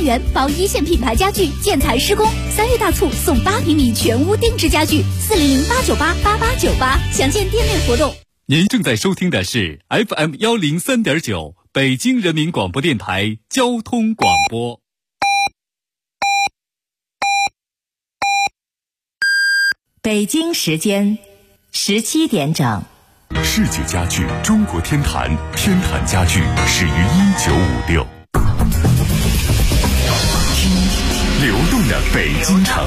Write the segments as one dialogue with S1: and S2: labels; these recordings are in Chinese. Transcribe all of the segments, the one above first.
S1: 元包一线品牌家具建材施工，3月大促送8平米全屋定制家具，400-898-8898，详见店内活动。
S2: 您正在收听的是 FM103.9北京人民广播电台交通广播。
S3: 北京时间17点整。
S4: 世界家具中国天坛，天坛家具始于1956。流动的北京城，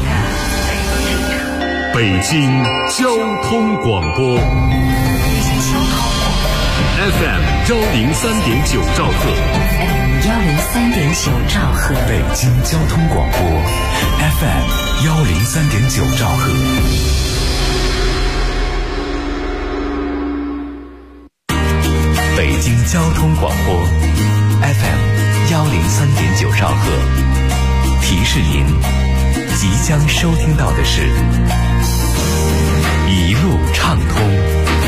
S4: 北京交通广播 FM103.9兆赫
S3: 103.9兆赫，
S4: 北京交通广播 FM103.9兆赫。北京交通广播 FM103.9兆赫，提示您即将收听到的是一路畅通。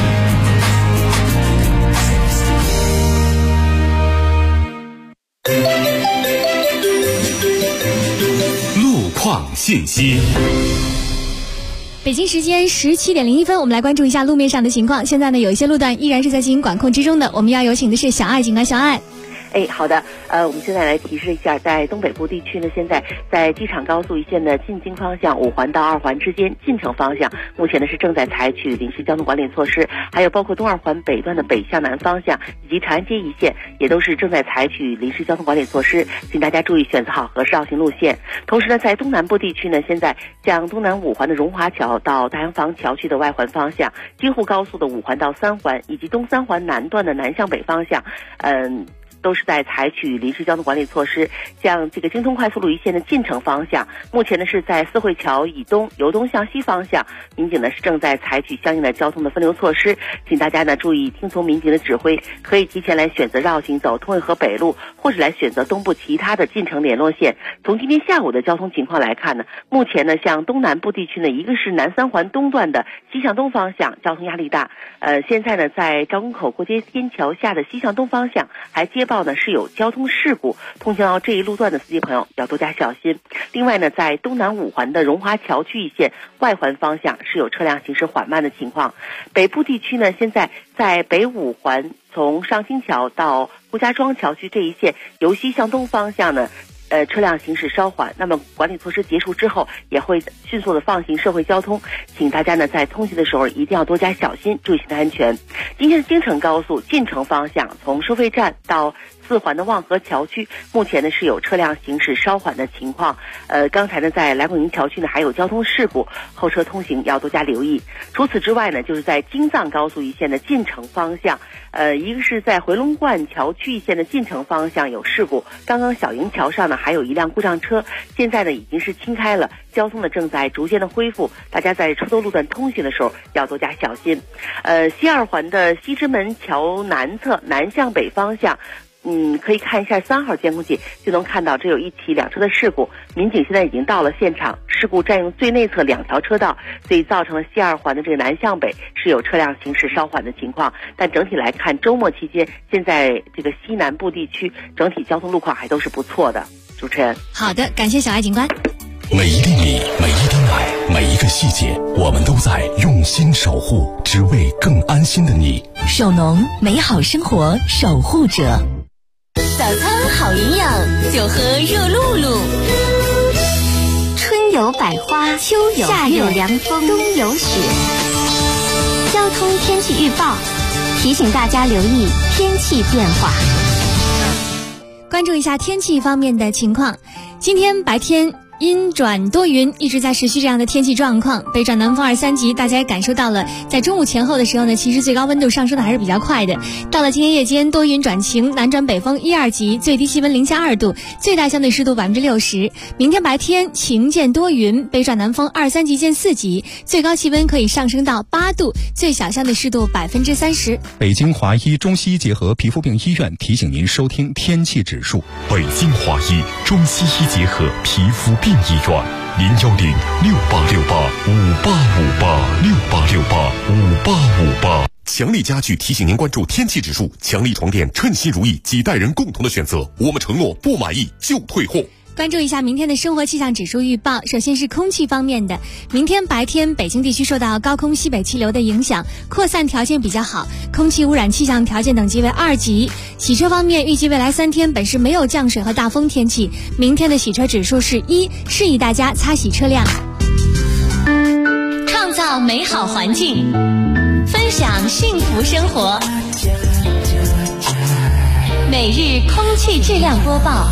S4: 路况信息。
S5: 北京时间17点01分，我们来关注一下路面上的情况。现在呢，有一些路段依然是在进行管控之中的。我们要有请的是小爱警官，小爱。
S6: 好的，我们现在来提示一下，在东北部地区呢，现在在机场高速一线的进京方向5环到2环之间进城方向，目前呢是正在采取临时交通管理措施，还有包括东2环北段的北向南方向以及长安街一线，也都是正在采取临时交通管理措施，请大家注意选择好合适绕行路线。同时呢，在东南部地区呢，现在像东南5环的荣华桥到大洋坊桥区的外环方向，京沪高速的5环到3环，以及东3环南段的南向北方向，都是在采取临时交通管理措施。像这个京通快速路一线的进城方向，目前呢是在四惠桥以东由东向西方向，民警呢是正在采取相应的交通的分流措施，请大家呢注意听从民警的指挥，可以提前来选择绕行走通惠河北路，或者来选择东部其他的进城联络线。从今天下午的交通情况来看呢，目前呢像东南部地区呢，一个是南3环东段的西向东方向交通压力大，现在呢在赵公口过街天桥下的西向东方向还接报呢是有交通事故，通行到这一路段的司机朋友要多加小心。另外呢，在东南5环的荣华桥区一线外环方向是有车辆行驶缓慢的情况。北部地区呢，现在在北5环从上清桥到顾家庄桥区这一线由西向东方向呢车辆行驶稍缓，那么管理措施结束之后也会迅速的放行社会交通，请大家呢在通行的时候一定要多加小心，注意行车安全。今天的京承高速进城方向从收费站到4环的望河桥区，目前呢是有车辆行驶稍缓的情况。刚才呢在来广营桥区呢还有交通事故，后车通行要多加留意。除此之外呢，就是在京藏高速一线的进城方向，一个是在回龙观桥区一线的进城方向有事故，刚刚小营桥上呢还有一辆故障车，现在呢已经是清开了，交通呢正在逐渐的恢复，大家在车头路段通行的时候要多加小心。西2环的西直门桥南侧南向北方向，可以看一下3号监控器，就能看到这有一起2车的事故，民警现在已经到了现场，事故占用最内侧2条车道，所以造成了西2环的这个南向北是有车辆行驶稍缓的情况。但整体来看，周末期间现在这个西南部地区整体交通路况还都是不错的。主持人，
S5: 好的，感谢小爱警官。
S4: 每一粒米，每一滴奶，每一个细节，我们都在用心守护，只为更安心的你。
S3: 首农，美好生活守护者。
S1: 早餐好营养，就喝热露露。春有百花，秋有夏有凉风，冬有雪。交通天气预报提醒大家留意天气变化。
S5: 关注一下天气方面的情况，今天白天阴转多云，一直在持续这样的天气状况。北转南风2、3级，大家也感受到了，在中午前后的时候呢，其实最高温度上升的还是比较快的。到了今天夜间，多云转晴，南转北风1、2级，最低气温0下2度，最大相对湿度60%。明天白天晴见多云，北转南风2、3级见4级，最高气温可以上升到8度，最小相对湿度30%。
S7: 北京华医中西医结合皮肤病医院提醒您收听天气指数。
S4: 北京华医中西医结合皮肤病医院，010-6868-5858，6868-5858。强力家具提醒您关注天气指数，强力床垫称心如意，几代人共同的选择。我们承诺不满意就退货。
S5: 关注一下明天的生活气象指数预报。首先是空气方面的，明天白天北京地区受到高空西北气流的影响，扩散条件比较好，空气污染气象条件等级为2级。洗车方面，预计未来3天本市没有降水和大风天气，明天的洗车指数是1，示意大家擦洗车辆。
S3: 创造美好环境，分享幸福生活。每日空气质量播报。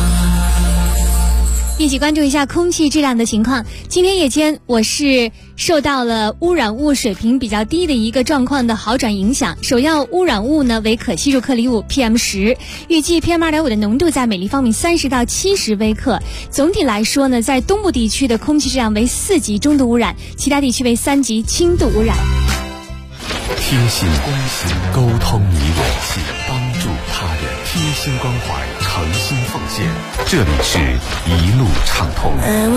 S5: 一起关注一下空气质量的情况。今天夜间，我市受到了污染物水平比较低的一个状况的好转影响，首要污染物呢为可吸入颗粒物 PM10，预计 PM2.5 的浓度在每立方米30到70微克。总体来说呢，在东部地区的空气质量为4级中度污染，其他地区为3级轻度污染。
S4: 贴心关心，沟通你我心，帮助他人，贴心关怀，诚心奉献。这里是一路畅通。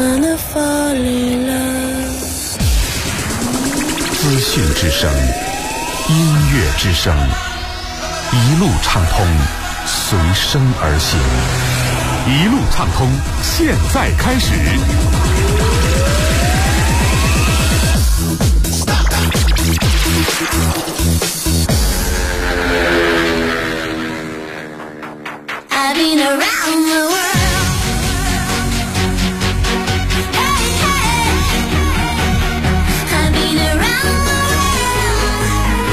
S4: 资讯之声，音乐之声，一路畅通，随声而行。一路畅通，现在开始。
S8: I've been around the world. Hey, hey. I've been around the world.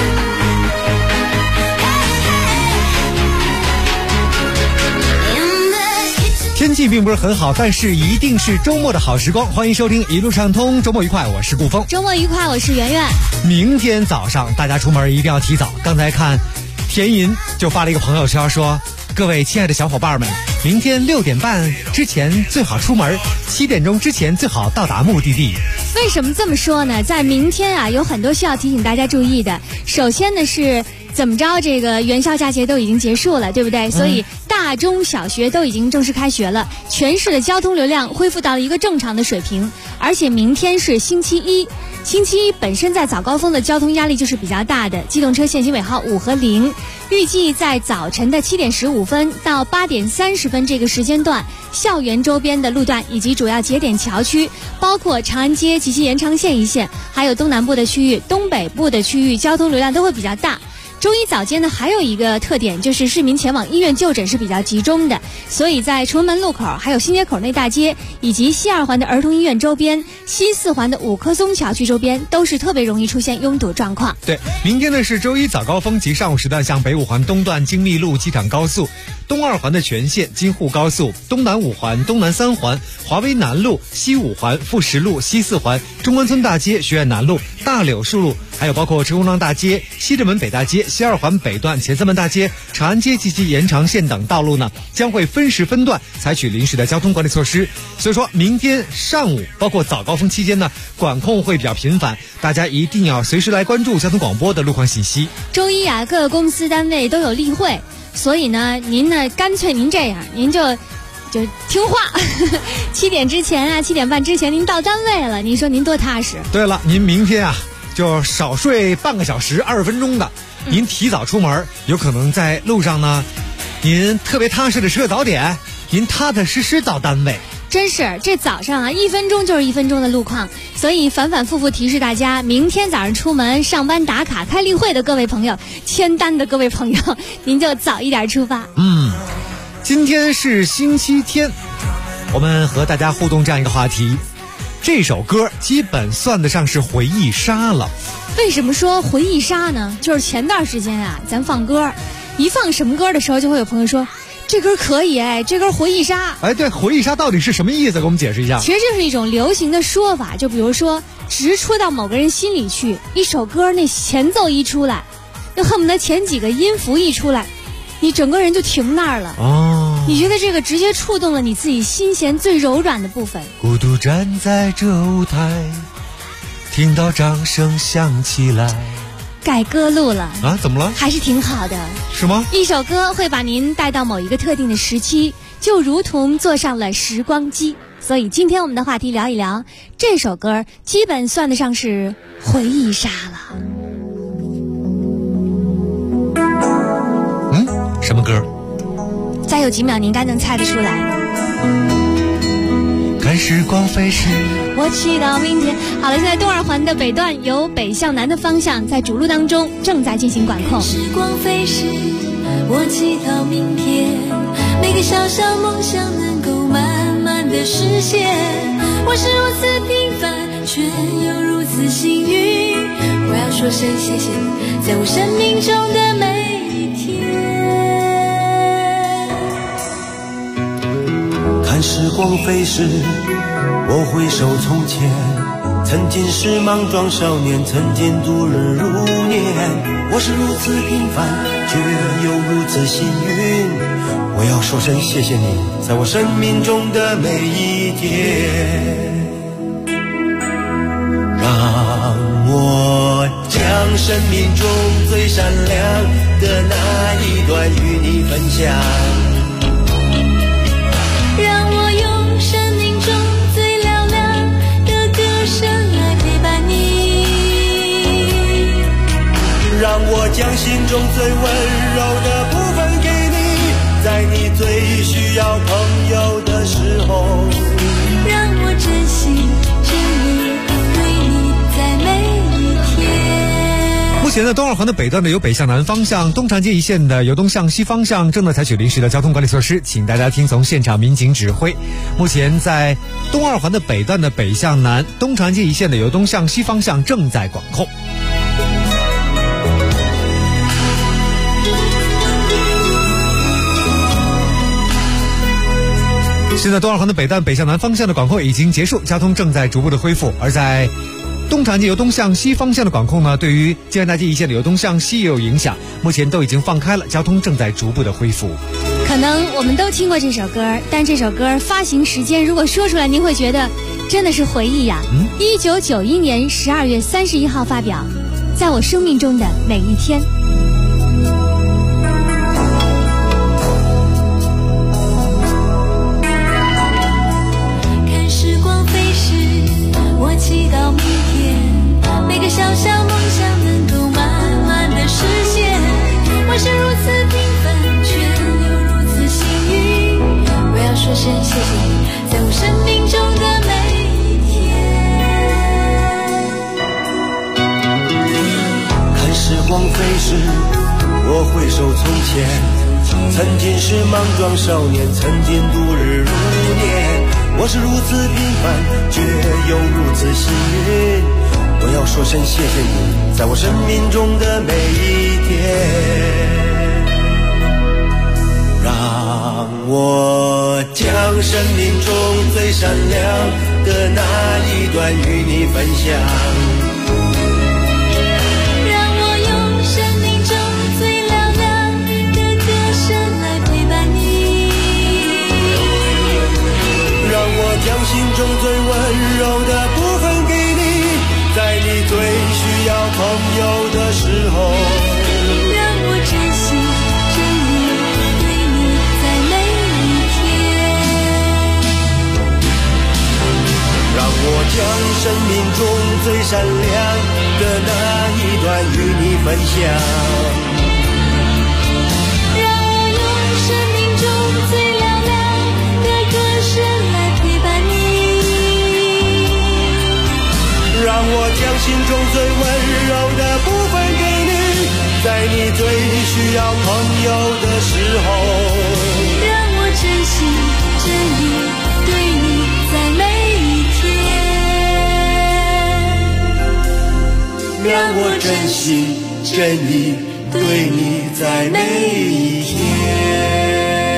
S8: Hey, hey. In the kitchen.
S9: 天气并不是很好，但是一定是周末的好时光。欢迎收听一路畅通，周末愉快，我是顾峰。
S5: 周末愉快，我是圆圆。
S9: 明天早上大家出门一定要提早。刚才看田银就发了一个朋友圈说，各位亲爱的小伙伴们，明天6点半之前最好出门，7点钟之前最好到达目的地。
S5: 为什么这么说呢？在明天啊，有很多需要提醒大家注意的。首先呢是怎么着，这个元宵佳节都已经结束了，对不对？所以大中小学都已经正式开学了，全市的交通流量恢复到了一个正常的水平。而且明天是星期一，星期一本身在早高峰的交通压力就是比较大的，机动车限行尾号5和0，预计在早晨的7点15分到8点30分这个时间段，校园周边的路段以及主要节点桥区，包括长安街及其延长线一线，还有东南部的区域、东北部的区域，交通流量都会比较大。周一早间呢，还有一个特点，就是市民前往医院就诊是比较集中的，所以在崇文门路口、还有新街口内大街以及西2环的儿童医院周边、西4环的5棵松桥区周边，都是特别容易出现拥堵状况。
S9: 对，明天呢是周一早高峰及上午时段，像北5环东段京密路机场高速、东2环的全线京沪高速、东南5环、东南3环、华威南路、西5环、富石路、西4环、中关村大街、学院南路、大柳树路，还有包括陈公庄大街、西直门北大街、西2环北段、前3门大街、长安街及其延长线等道路呢，将会分时分段采取临时的交通管理措施。所以说明天上午包括早高峰期间呢，管控会比较频繁，大家一定要随时来关注交通广播的路况信息。
S5: 周一啊，各个公司单位都有例会，所以呢，您呢干脆您这样，您就听话，7点之前啊，7点半之前您到单位了，您说您多踏实。
S9: 对了，您明天啊就少睡半个小时20分钟的，您提早出门，有可能在路上呢，您特别踏实的吃个早点，您踏踏实实到单位。
S5: 真是这早上啊，1分钟就是1分钟的路况，所以反反复复提示大家，明天早上出门上班打卡开例会的各位朋友，签单的各位朋友，您就早一点出发。
S9: 今天是星期天，我们和大家互动这样一个话题，这首歌基本算得上是回忆杀了。
S5: 为什么说回忆杀呢？就是前段时间啊，咱放歌，一放什么歌的时候，就会有朋友说这歌可以，这歌回忆杀。
S9: 对，回忆杀到底是什么意思？给我们解释一下。
S5: 其实就是一种流行的说法，就比如说直戳到某个人心里去，一首歌那前奏一出来，就恨不得前几个音符一出来，你整个人就停那儿了。你觉得这个直接触动了你自己心弦最柔软的部分。
S9: 孤独站在这舞台，听到掌声响起来。
S5: 改歌路了
S9: 啊？怎么了？
S5: 还是挺好的。
S9: 是吗？
S5: 一首歌会把您带到某一个特定的时期，就如同坐上了时光机。所以今天我们的话题聊一聊，这首歌基本算得上是回忆杀了。
S9: 什么歌？
S5: 再有几秒你应该能猜得出来。
S9: 时光飞逝，
S5: 我祈祷明天。好了，现在东二环的北段由北向南的方向在主路当中正在进行管控。
S8: 时光飞逝，我祈祷明天，每个小小梦想能够慢慢的实现。我是如此平凡，却又如此幸运。我要说声谢谢你，在我生命中的每一天。
S10: 看时光飞逝，我回首从前，曾经是莽撞少年，曾经度日如年。我是如此平凡，却又如此幸运。我要说声谢谢你，在我生命中的每一天。让我将生命中最闪亮的那一段与你分享，
S8: 让我用生命中最嘹亮的歌声来陪伴你，
S10: 让我将心中最温柔的部分给你，在你最需要朋友的时候，
S8: 让我珍惜着你，对你在每一天。
S9: 目前的东二环的北段呢，由北向南方向，东长街一线的由东向西方向正在采取临时的交通管理措施，请大家听从现场民警指挥。目前在东二环的北段的北向南，东长街一线的由东向西方向正在管控。现在东二环的北段北向南方向的管控已经结束，交通正在逐步的恢复。而在东长街由东向西方向的管控呢，对于建安大街一线的由东向西也有影响，目前都已经放开了，交通正在逐步的恢复。
S5: 可能我们都听过这首歌，但这首歌发行时间如果说出来，您会觉得真的是回忆呀。1991年12月31号发表，在我生命中的每一天。
S8: 我祈祷明天，每个小小梦想能够慢慢的实现。我是如此平凡，却又如此幸运。我要说声谢谢你，在我生命中的每一
S10: 天。看时光飞逝，我回首从前，曾经是莽撞少年，曾经度日如年。我是如此平凡，却又如此幸运。我要说声谢谢你，在我生命中的每一天。让我将生命中最闪亮的那一段与你分享，
S8: 让我用生命中最嘹亮的歌声来陪伴你，
S10: 让我将心中最温柔的部分给你，在你最需要朋友的时候，
S8: 让我珍惜着你，对你在每一天，
S10: 让我将生命中最闪亮的那一段与你分享，让我将心中最温柔的部分给你，在你最需要朋友的时候，
S8: 让我珍惜着你，对你在每一天，
S10: 让我珍惜着你，对你在每一天。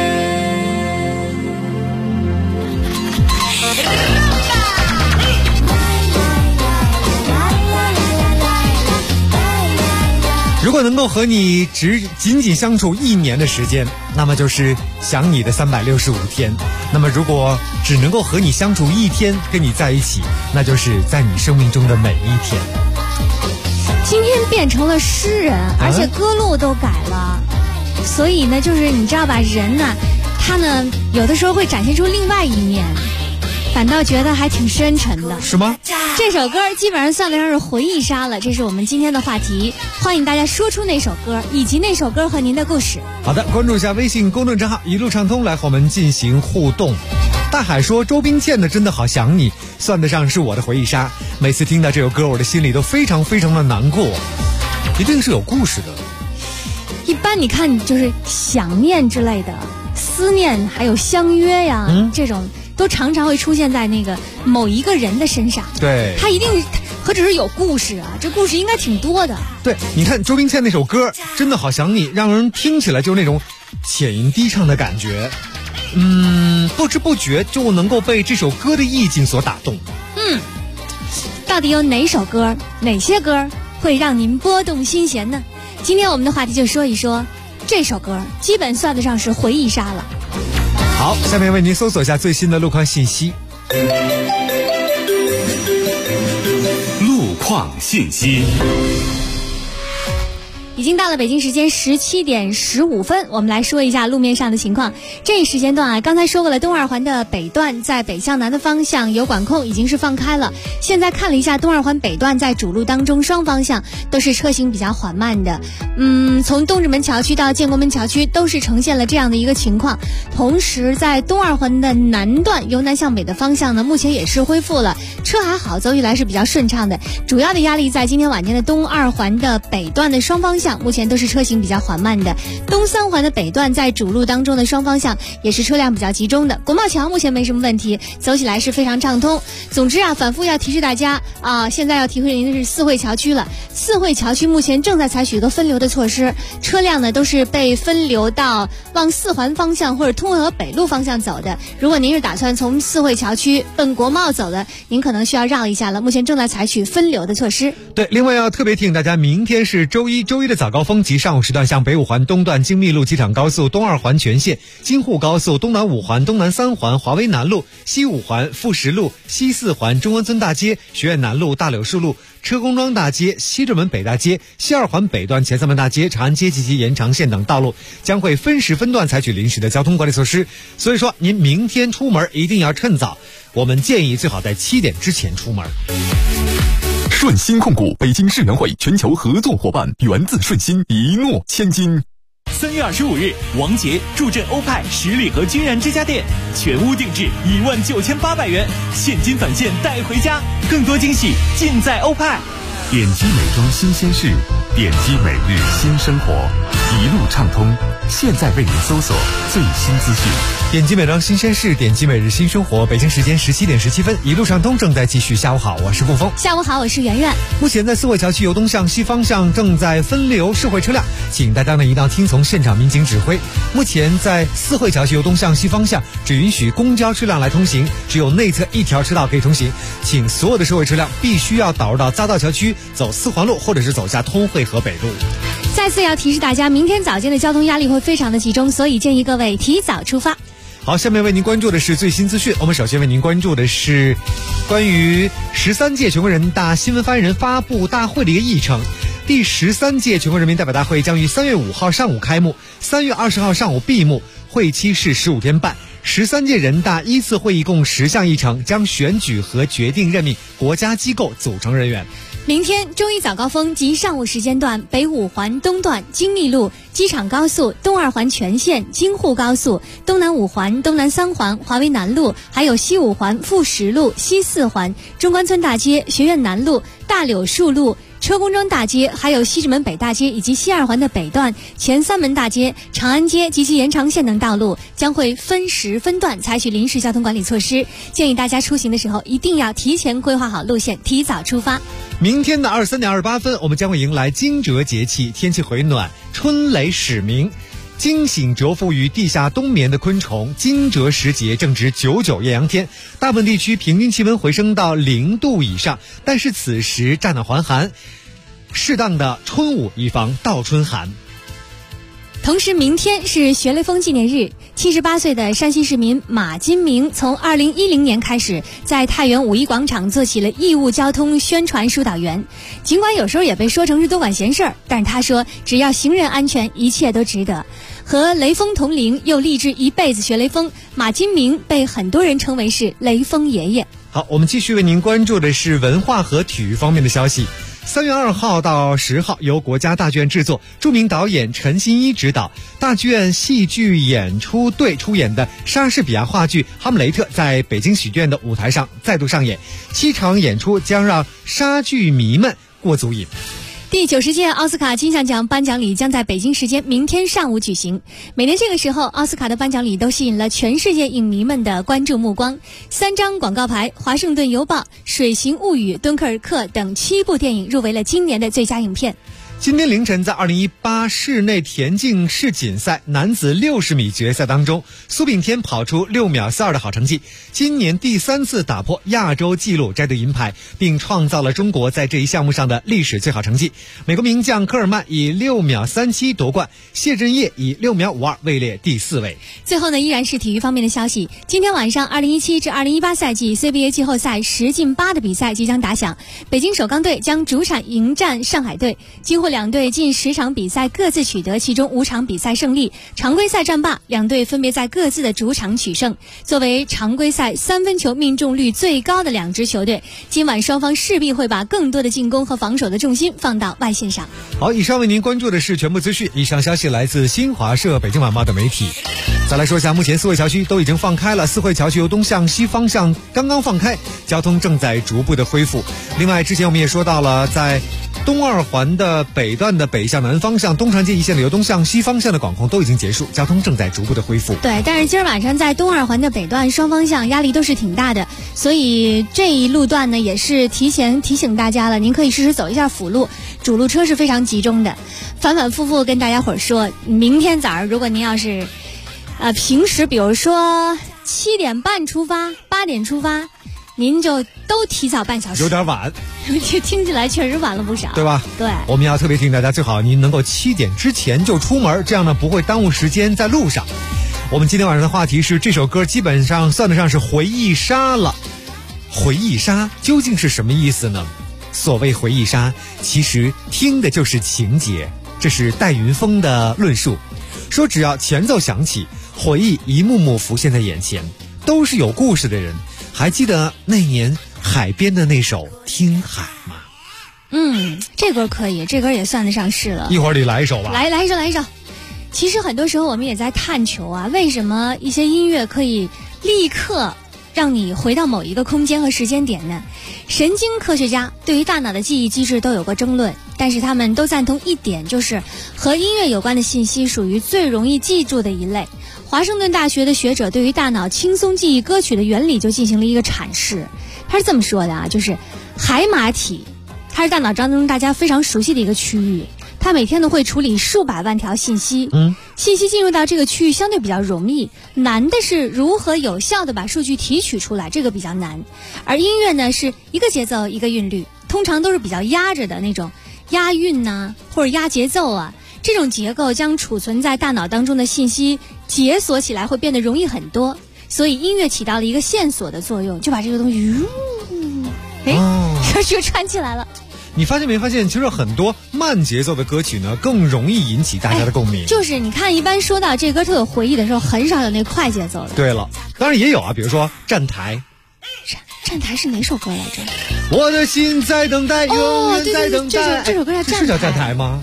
S9: 如果能够和你仅仅相处1年的时间，那么就是想你的365天。那么如果只能够和你相处1天，跟你在一起，那就是在你生命中的每一天。
S5: 今天变成了诗人，而且歌路都改了，所以呢，就是你知道吧，人呢，他呢有的时候会展现出另外一面，反倒觉得还挺深沉的。
S9: 是吗？
S5: 这首歌基本上算得上是回忆杀了，这是我们今天的话题，欢迎大家说出那首歌以及那首歌和您的故事。
S9: 好的，关注一下微信公众账号一路畅通，来和我们进行互动。 大海说周冰倩的真的好想你，算得上是我的回忆杀。每次听到这首歌，我的心里都非常非常的难过。一定是有故事的。
S5: 一般你看就是想念之类的，思念还有相约呀，这种都常常会出现在那个某一个人的身上。
S9: 对，
S5: 他一定何止是有故事啊，这故事应该挺多的。
S9: 对，你看周冰倩那首歌真的好想你，让人听起来就是那种浅吟低唱的感觉，不知不觉就能够被这首歌的意境所打动。
S5: 到底有哪首歌哪些歌会让您拨动心弦呢？今天我们的话题就说一说这首歌，基本算得上是回忆杀了。
S9: 好，下面为您搜索一下最新的路况信息。
S2: 路况信息。
S5: 已经到了北京时间17点15分，我们来说一下路面上的情况。这一时间段刚才说过了，东二环的北段在北向南的方向有管控，已经是放开了。现在看了一下东二环北段在主路当中双方向都是车行比较缓慢的，从东直门桥区到建国门桥区都是呈现了这样的一个情况。同时在东二环的南段由南向北的方向呢，目前也是恢复了，车还好，走起来是比较顺畅的。主要的压力在今天晚间的东二环的北段的双方向目前都是车行比较缓慢的，东三环的北段在主路当中的双方向也是车辆比较集中的。国贸桥目前没什么问题，走起来是非常畅通。总之反复要提示大家现在要提醒您的是四惠桥区了。四惠桥区目前正在采取一个分流的措施，车辆呢都是被分流到往四环方向或者通惠河北路方向走的。如果您是打算从四惠桥区奔国贸走的，您可能需要绕一下了，目前正在采取分流的措施。
S9: 对，另外要特别提醒大家，明天是周一的早高峰及上午时段，向北五环东段京密路机场高速东二环全线、京沪高速东南五环、东南三环、华威南路、西五环、富石路、西四环、中关村大街、学院南路、大柳树路、车公庄大街、西直门北大街、西二环北段前三门大街、长安街及其延长线等道路将会分时分段采取临时的交通管理措施。所以说您明天出门一定要趁早，我们建议最好在7点之前出门。
S4: 顺鑫控股北京世园会全球合作伙伴，源自顺鑫，一诺千金。
S11: 3月25日，王杰助阵欧派十里河君然之家店，全屋定制19800元，现金返现带回家，更多惊喜尽在欧派。
S4: 点击美妆新鲜事，点击每日新生活，一路畅通。现在为您搜索最新资讯。
S9: 点击美妆新鲜事，点击每日新生活。北京时间17点17分，一路畅通正在继续。下午好，我是顾峰。
S5: 下午好，我是圆圆。
S9: 目前在四惠桥区由东向西方向正在分流社会车辆，请大家呢一定要听从现场民警指挥。目前在四惠桥区由东向西方向只允许公交车辆来通行，只有内侧一条车道可以通行，请所有的社会车辆必须要导入到匝道桥区，走四环路或者是走下通惠河北路。
S5: 再次要提示大家，明天早间的交通压力会非常的集中，所以建议各位提早出发。
S9: 好，下面为您关注的是最新资讯。我们首先为您关注的是关于13届全国人大新闻发言人发布大会的一个议程。第13届全国人民代表大会将于3月5号上午开幕，3月20号上午闭幕，会期是15天半。13届人大依次会议共10项议程，将选举和决定任命国家机构组成人员。
S5: 明天周一早高峰及上午时间段，北五环东段京密路、机场高速、东二环全线、京沪高速、东南五环、东南三环、华威南路，还有西五环、富石路、西四环、中关村大街、学院南路、大柳树路、车公庄大街，还有西直门北大街以及西二环的北段、前三门大街、长安街及其延长线等道路将会分时分段采取临时交通管理措施，建议大家出行的时候一定要提前规划好路线，提早出发。
S9: 明天的23点28分，我们将会迎来惊蛰节气，天气回暖，春雷始鸣。惊醒蛰伏于地下冬眠的昆虫，惊蛰时节正值99艳阳天，大部分地区平均气温回升到0度以上，但是此时乍暖还寒，适当的春捂，以防倒春寒。
S5: 同时明天是学雷锋纪念日，78岁的山西市民马金明从2010年开始在太原五一广场做起了义务交通宣传疏导员。尽管有时候也被说成是多管闲事儿，但是他说只要行人安全，一切都值得。和雷锋同龄又立志一辈子学雷锋，马金明被很多人称为是雷锋爷爷。
S9: 好，我们继续为您关注的是文化和体育方面的消息。 3月2号到10号由国家大剧院制作，著名导演陈新一执导，大剧院戏剧演出队出演的莎士比亚话剧《哈姆雷特》在北京喜剧院的舞台上再度上演，7场演出将让莎剧迷们过足瘾。
S5: 第90届奥斯卡金像奖颁奖礼将在北京时间明天上午举行。每年这个时候，奥斯卡的颁奖礼都吸引了全世界影迷们的关注目光。3张广告牌，华盛顿邮报、水形物语、敦刻尔克等7部电影入围了今年的最佳影片。
S9: 今天凌晨，在2018室内田径世锦赛男子60米决赛当中，苏炳添跑出6秒42的好成绩，今年第3次打破亚洲纪录，摘得银牌，并创造了中国在这一项目上的历史最好成绩。美国名将科尔曼以6秒37夺冠，谢震业以6秒52位列第4位。
S5: 最后呢，依然是体育方面的消息。今天晚上2017至2018赛季 CBA 季后赛10进8的比赛即将打响，北京首钢队将主场迎战上海队，几乎两队近10场比赛各自取得其中5场比赛胜利，常规赛战罢，两队分别在各自的主场取胜。作为常规赛3分球命中率最高的2支球队，今晚双方势必会把更多的进攻和防守的重心放到外线上。
S9: 好，以上为您关注的是全部资讯，以上消息来自新华社、北京晚报等媒体。再来说一下，目前4惠桥区都已经放开了，4惠桥区由东向西方向刚刚放开，交通正在逐步的恢复。另外，之前我们也说到了，在东2环的北段的北向南方向，东长街一线的由东向西方向的管控都已经结束，交通正在逐步的恢复。
S5: 对，但是今儿晚上在东2环的北段双方向压力都是挺大的，所以这一路段呢也是提前提醒大家了，您可以试试走一下辅路，主路车是非常集中的。反反复复跟大家伙儿说，明天早上如果您要是平时比如说7点半出发8点出发，您就都提早半小时，
S9: 有点晚，
S5: 听起来确实晚了不少，
S9: 对吧？
S5: 对，
S9: 我们要特别提醒大家，最好您能够7点之前就出门，这样呢不会耽误时间在路上。我们今天晚上的话题是，这首歌基本上算得上是回忆杀了。回忆杀究竟是什么意思呢？所谓回忆杀，其实听的就是情节。这是戴云峰的论述，说只要前奏响起，回忆一幕幕浮现在眼前，都是有故事的人。还记得那年海边的那首《听海》吗？
S5: 这歌可以，这歌也算得上是了。
S9: 一会儿你来一首吧。
S5: 来一首。其实很多时候我们也在探求啊，为什么一些音乐可以立刻让你回到某一个空间和时间点呢？神经科学家对于大脑的记忆机制都有过争论，但是他们都赞同一点，就是和音乐有关的信息属于最容易记住的一类。华盛顿大学的学者对于大脑轻松记忆歌曲的原理就进行了一个阐释。他是这么说的啊，就是海马体，它是大脑当中大家非常熟悉的一个区域，它每天都会处理数百万条信息，信息进入到这个区域相对比较容易，难的是如何有效的把数据提取出来，这个比较难。而音乐呢，是一个节奏一个韵律，通常都是比较压着的那种押韵呐，或者压节奏啊，这种结构将储存在大脑当中的信息解锁起来会变得容易很多，所以音乐起到了一个线索的作用，就把这个东西就串起来了。
S9: 你发现没发现，其实很多慢节奏的歌曲呢更容易引起大家的共鸣。
S5: 就是你看，一般说到这歌特有回忆的时候，很少有那快节奏的。
S9: 对了，当然也有啊，比如说站台。
S5: 站台是哪首歌来着？
S9: 我的心在等待，永远在等待。
S5: 这首歌叫站台，
S9: 是叫站台吗？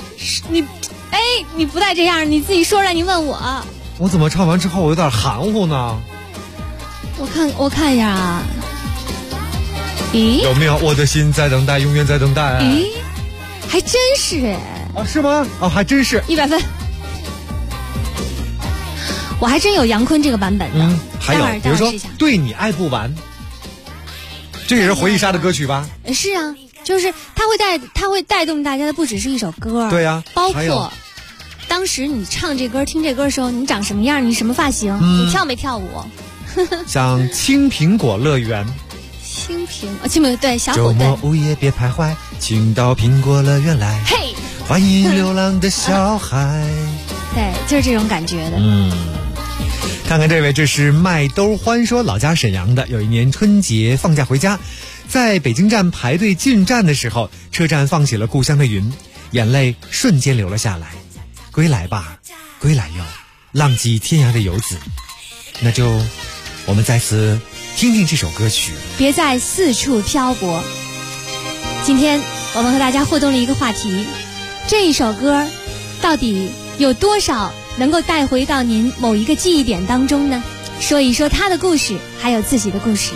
S5: 你不带这样，你自己说，让你问我。
S9: 我怎么唱完之后我有点含糊呢？
S5: 我看一下啊。咦，
S9: 有没有我的心在等待，永远在等待？
S5: 咦，还真是哎。
S9: 是吗？还真是
S5: 100分。我还真有杨坤这个版本的。
S9: 还有比如说对你爱不完，这也是回忆杀的歌曲吧？
S5: 是啊，就是它会带动大家的不只是一首歌。
S9: 对啊，
S5: 包括当时你唱这歌听这歌的时候，你长什么样，你什么发型，你跳没跳舞。
S9: 像青苹果乐园。
S5: 青苹对小虎队。
S9: 周末午夜别徘徊，请到苹果乐园来。
S5: 嘿，
S9: 欢迎流浪的小孩。
S5: 对，就是这种感觉的。
S9: 看看这位，这是麦兜欢说，老家沈阳的。有一年春节放假回家，在北京站排队进站的时候，车站放起了故乡的云，眼泪瞬间流了下来。归来吧，归来哟，浪迹天涯的游子。那就我们再次听听这首歌曲，
S5: 别再四处漂泊。 今天我们和大家互动了一个话题，这一首歌到底有多少能够带回到您某一个记忆点当中呢？说一说他的故事，还有自己的故事。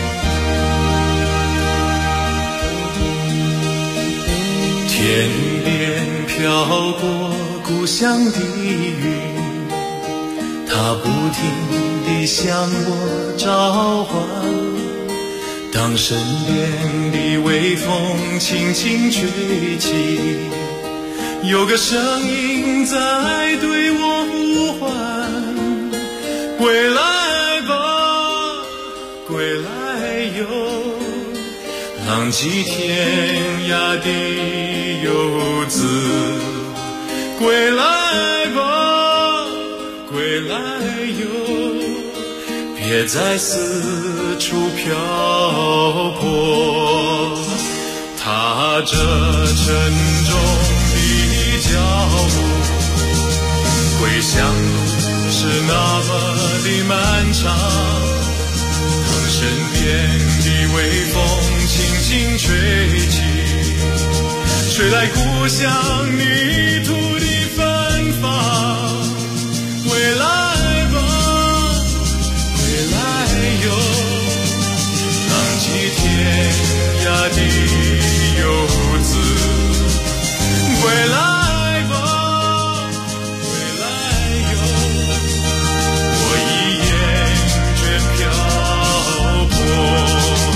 S12: 天边飘过故乡的云，它不停地向我召唤，当身边的微风轻轻吹起，有个声音在对我呼唤，归来吧，归来哟，浪迹天涯的游子，归来吧，归来哟，别再四处漂泊，踏着沉重的脚步，归乡路是那么的漫长，当身边的微风轻轻吹起，吹来故乡泥土的芬芳，归来吧，归来哟，浪迹天涯的游子，归来吧，归来哟，我已厌倦漂泊。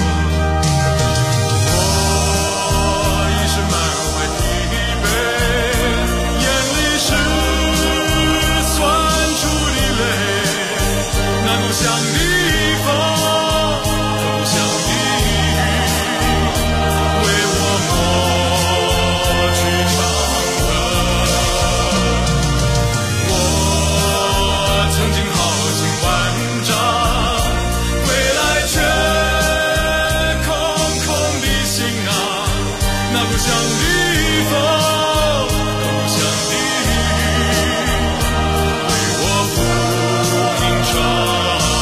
S12: 故乡的风，故乡的雨，为我抹去长河。我曾经豪情万丈，归来却空空的心啊，那故乡的风，故乡的雨，为我抚平长。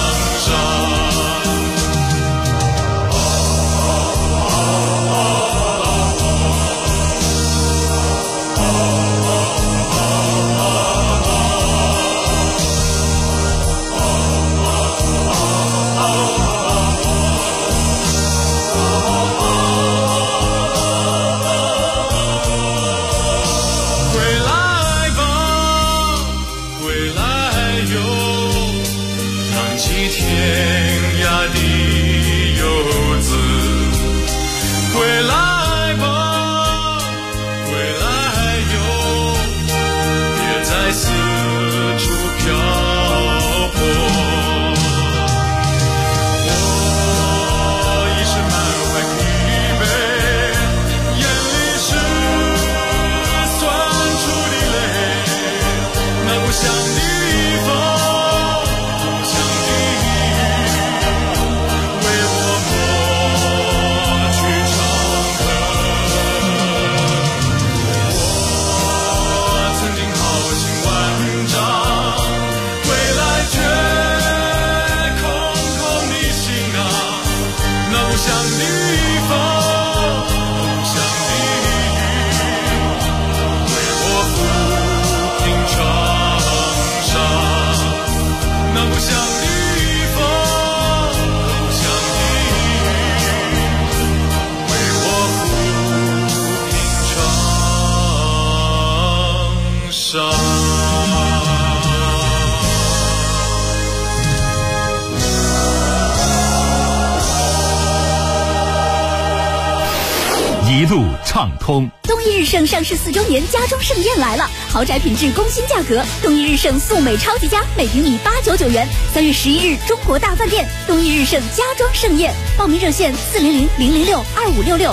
S2: 一路畅通。
S1: 东一日盛上市4周年家装盛宴来了，豪宅品质工新价格，东一日盛素美超级家每平米899元。3月11日中国大饭店东一日盛家装盛宴，报名热线400-006-2566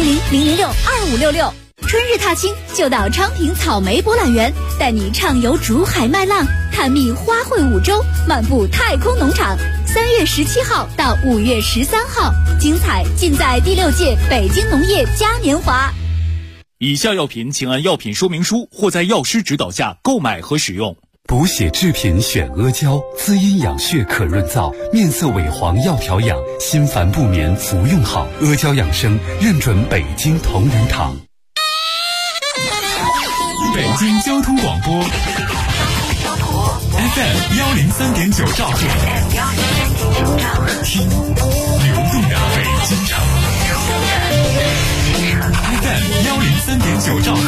S1: 400-006-2566。春日踏青就到昌平草莓博览园，带你畅游竹海麦浪，探秘花卉五洲，漫步太空农场。3月17号到5月13号，精彩尽在第6届北京农业嘉年华。
S11: 以下药品请按药品说明书或在药师指导下购买和使用。
S4: 补血制品选阿胶，滋阴养血可润燥，面色萎黄要调养，心烦不眠服用好。阿胶养生认准北京同仁堂。
S2: 北京交通广播 FM103.9兆赫，听流动的北京城。FM103.9兆赫，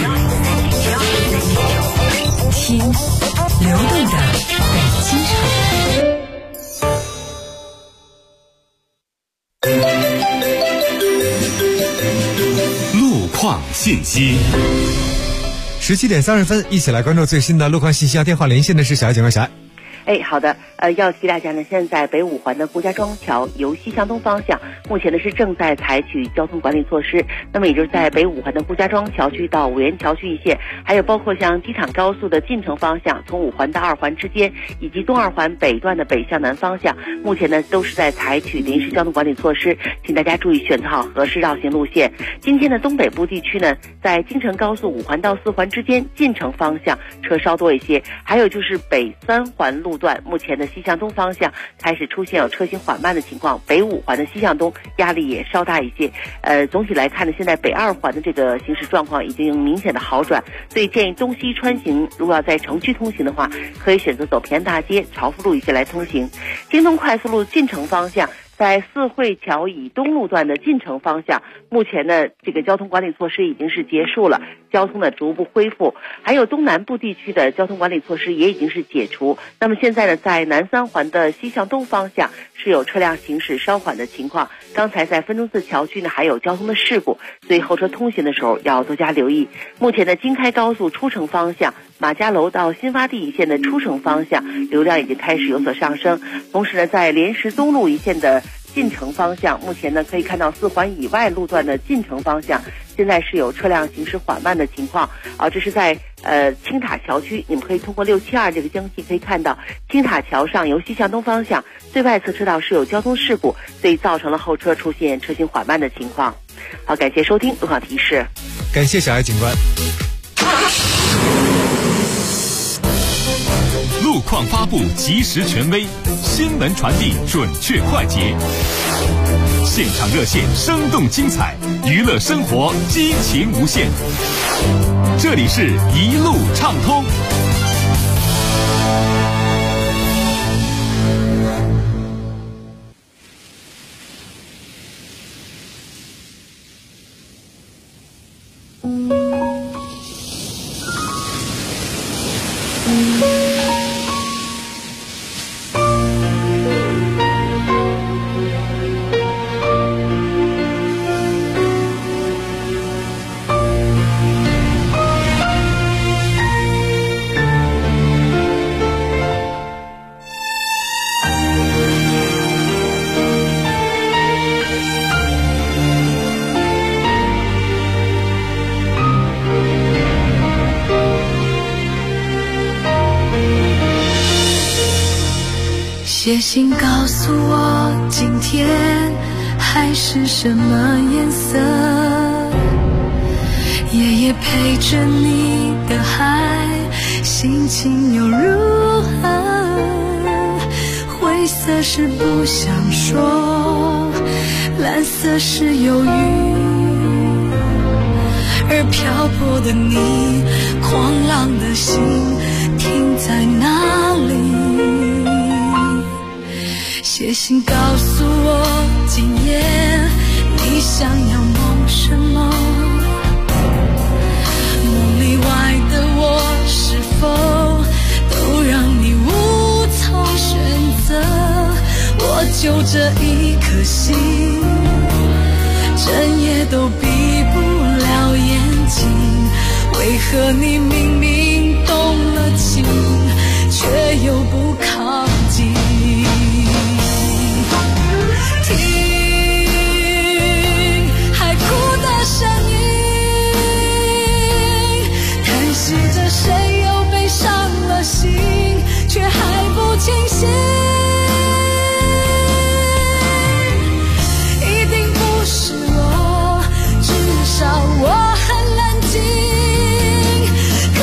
S3: 听流动的北京城。
S2: 路况信息。
S9: 17点30分，一起来关注最新的路况信息。电话连线的是小警官小爱。
S6: 好的，要提大家呢，现在北五环的顾家庄桥由西向东方向，目前呢是正在采取交通管理措施。那么也就是在北五环的顾家庄桥区到五原桥区一线，还有包括像机场高速的进城方向，从五环到二环之间，以及东二环北段的北向南方向，目前呢都是在采取临时交通管理措施，请大家注意选择好合适绕行路线。今天的东北部地区呢，在京承高速五环到四环之间进城方向车稍多一些，还有就是北三环路段，目前的西向东方向开始出现有车行缓慢的情况，北五环的西向东压力也稍大一些。总体来看呢，现在北二环的这个行驶状况已经明显的好转，所以建议东西穿行，如果要在城区通行的话，可以选择走平安大街、朝福路一些来通行。京东快速路进城方向，在四惠桥以东路段的进城方向，目前呢这个交通管理措施已经是结束了，交通呢逐步恢复，还有东南部地区的交通管理措施也已经是解除。那么现在呢，在南三环的西向东方向是有车辆行驶稍缓的情况，刚才在分钟寺桥区呢还有交通的事故，所以后车通行的时候要多加留意。目前的京开高速出城方向，马家楼到新发地一线的出城方向流量已经开始有所上升，同时呢在莲石东路一线的进城方向，目前呢可以看到四环以外路段的进城方向现在是有车辆行驶缓慢的情况这是在青塔桥区，你们可以通过672这个江西可以看到青塔桥上由西向东方向最外侧车道是有交通事故，所以造成了后车出现车行缓慢的情况。好，感谢收听路况提示。
S9: 感谢小爱警官。
S2: 路况发布及时权威，新闻传递准确快捷，现场热线生动精彩，娱乐生活激情无限。这里是一路畅通。
S8: 写信告诉我今天海是什么颜色，夜夜陪着你的海心情又如何，灰色是不想说，蓝色是忧郁，而漂泊的你，狂浪的心停在哪里？写信告诉我今夜你想要梦什么，梦里外的我是否都让你无从选择，我就这一颗心整夜都闭不了眼睛，为何你明明动了情却又不靠近？听海哭的声音，叹息着谁又被伤了心，却还不清醒。一定不是我，至少我很冷静，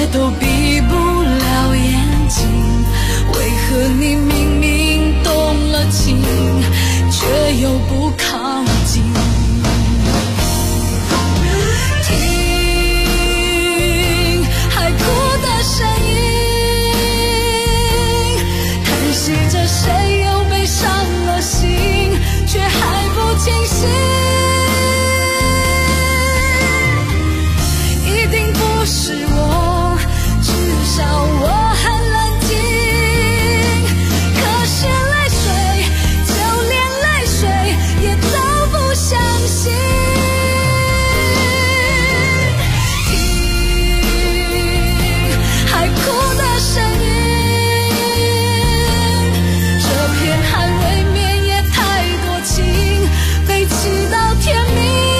S8: 都闭不了眼睛，为何你明明动了情，却又不靠近？听海哭的声音，叹息着谁又被伤了心，却还不清醒。一定不是我，至少我很冷静。可是泪水，就连泪水也都不相信。听海哭的声音，这片海未免也太多情，被气到天明。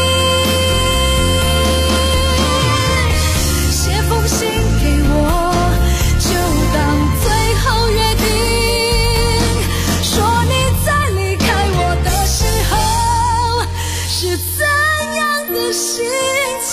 S8: 写封信给我，就当最后约定，说你在离开我的时候是怎样的心情。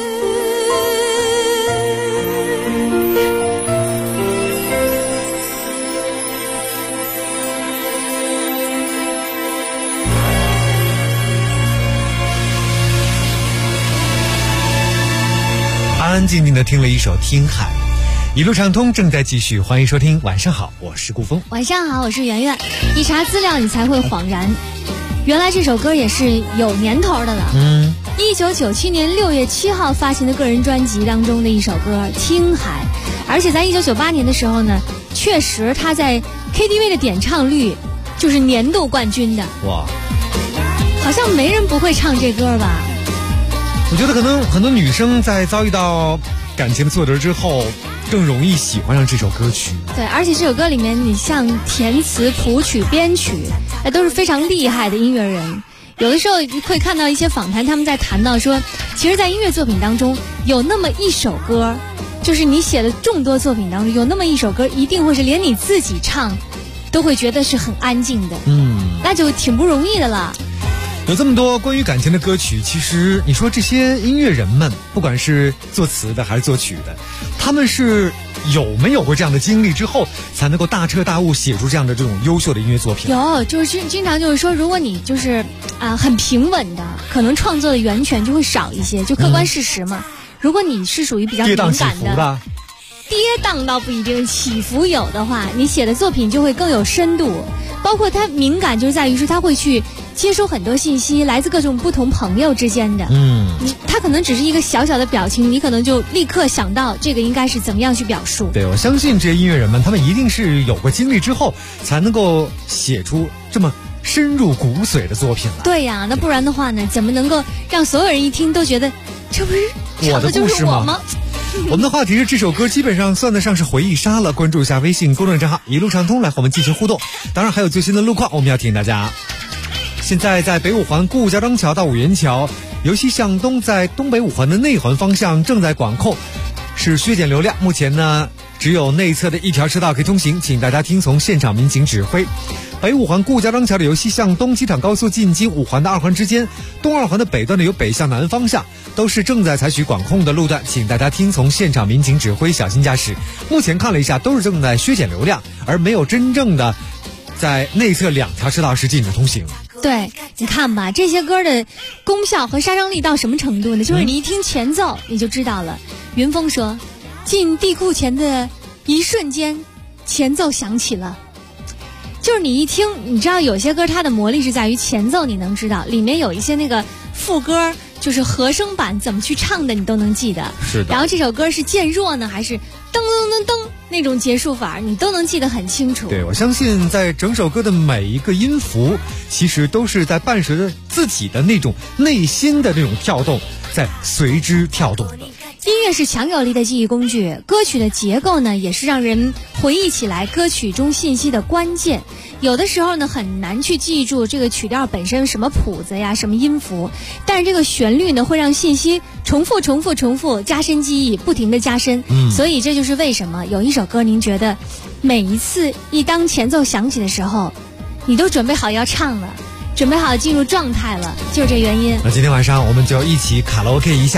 S9: 安安静静的听了一首《听海》，一路畅通正在继续，欢迎收听。晚上好，我是顾峰。
S5: 晚上好，我是圆圆。一查资料，你才会恍然，原来这首歌也是有年头的了。1997年6月7号发行的个人专辑当中的一首歌《听海》，而且在1998年的时候呢，确实他在 KTV 的点唱率就是年度冠军的。
S9: 哇，
S5: 好像没人不会唱这歌吧？
S9: 我觉得可能很多女生在遭遇到感情的挫折之后，更容易喜欢上这首歌曲。
S5: 对，而且这首歌里面，你像填词、谱曲、编曲，都是非常厉害的音乐人。有的时候会看到一些访谈，他们在谈到说，其实，在音乐作品当中，有那么一首歌，就是你写的众多作品当中，有那么一首歌，一定会是连你自己唱，都会觉得是很安静的。那就挺不容易的了。
S9: 有这么多关于感情的歌曲，其实你说这些音乐人们，不管是作词的还是作曲的，他们是有没有过这样的经历之后，才能够大彻大悟写出这样的这种优秀的音乐作品？
S5: 有，就是经常就是说，如果你就是很平稳的，可能创作的源泉就会少一些，就客观事实嘛。如果你是属于比较敏感的，跌宕倒不一定，起伏有的话，你写的作品就会更有深度。包括它敏感就在于是他会去接收很多信息，来自各种不同朋友之间的。他可能只是一个小小的表情，你可能就立刻想到这个应该是怎么样去表述。
S9: 对，我相信这些音乐人们，他们一定是有过经历之后，才能够写出这么深入骨髓的作品了。
S5: 对呀，那不然的话呢，怎么能够让所有人一听都觉得这不是唱的就是我吗？
S9: 我们的话题是这首歌基本上算得上是回忆杀了，关注一下微信公众账号一路畅通来和我们进行互动。当然还有最新的路况我们要提醒大家。现在在北五环顾家庄桥到五元桥，由西向东在东北五环的内环方向正在管控，是削减流量，目前呢只有内侧的一条车道可以通行，请大家听从现场民警指挥。北五环顾家庄桥的由西向东机场高速进京五环的二环之间，东二环的北段的由北向南方向，都是正在采取管控的路段，请大家听从现场民警指挥，小心驾驶。目前看了一下，都是正在削减流量，而没有真正的在内侧两条车道是禁止通行。
S5: 对，你看吧，这些歌的功效和杀伤力到什么程度呢？就是你一听前奏，你就知道了。云峰说，进地库前的一瞬间，前奏响起了。就是你一听，你知道有些歌它的魔力是在于前奏，你能知道里面有一些那个副歌，就是和声版怎么去唱的，你都能记得。
S9: 是的。
S5: 然后这首歌是渐弱呢，还是噔噔噔噔那种结束法，你都能记得很清楚。
S9: 对，我相信在整首歌的每一个音符，其实都是在伴随着自己的那种内心的那种跳动，在随之跳动的。
S5: 音乐是强有力的记忆工具，歌曲的结构呢，也是让人回忆起来歌曲中信息的关键。有的时候呢，很难去记住这个曲调本身什么谱子呀，什么音符，但是这个旋律呢，会让信息重复，加深记忆，不停的加深。所以这就是为什么有一首歌，您觉得每一次一当前奏响起的时候，你都准备好要唱了，准备好进入状态了，就是这原因。
S9: 那今天晚上我们就一起卡拉 OK 一下。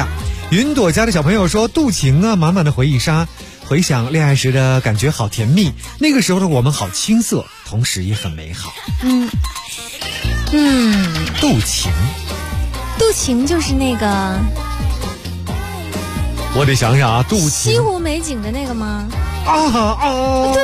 S9: 云朵家的小朋友说，渡情啊，满满的回忆杀，回想恋爱时的感觉好甜蜜，那个时候的我们好青涩，同时也很美好。渡情，
S5: 渡情就是那个，
S9: 我得想想啊，渡情
S5: 西湖美景的那个吗？对，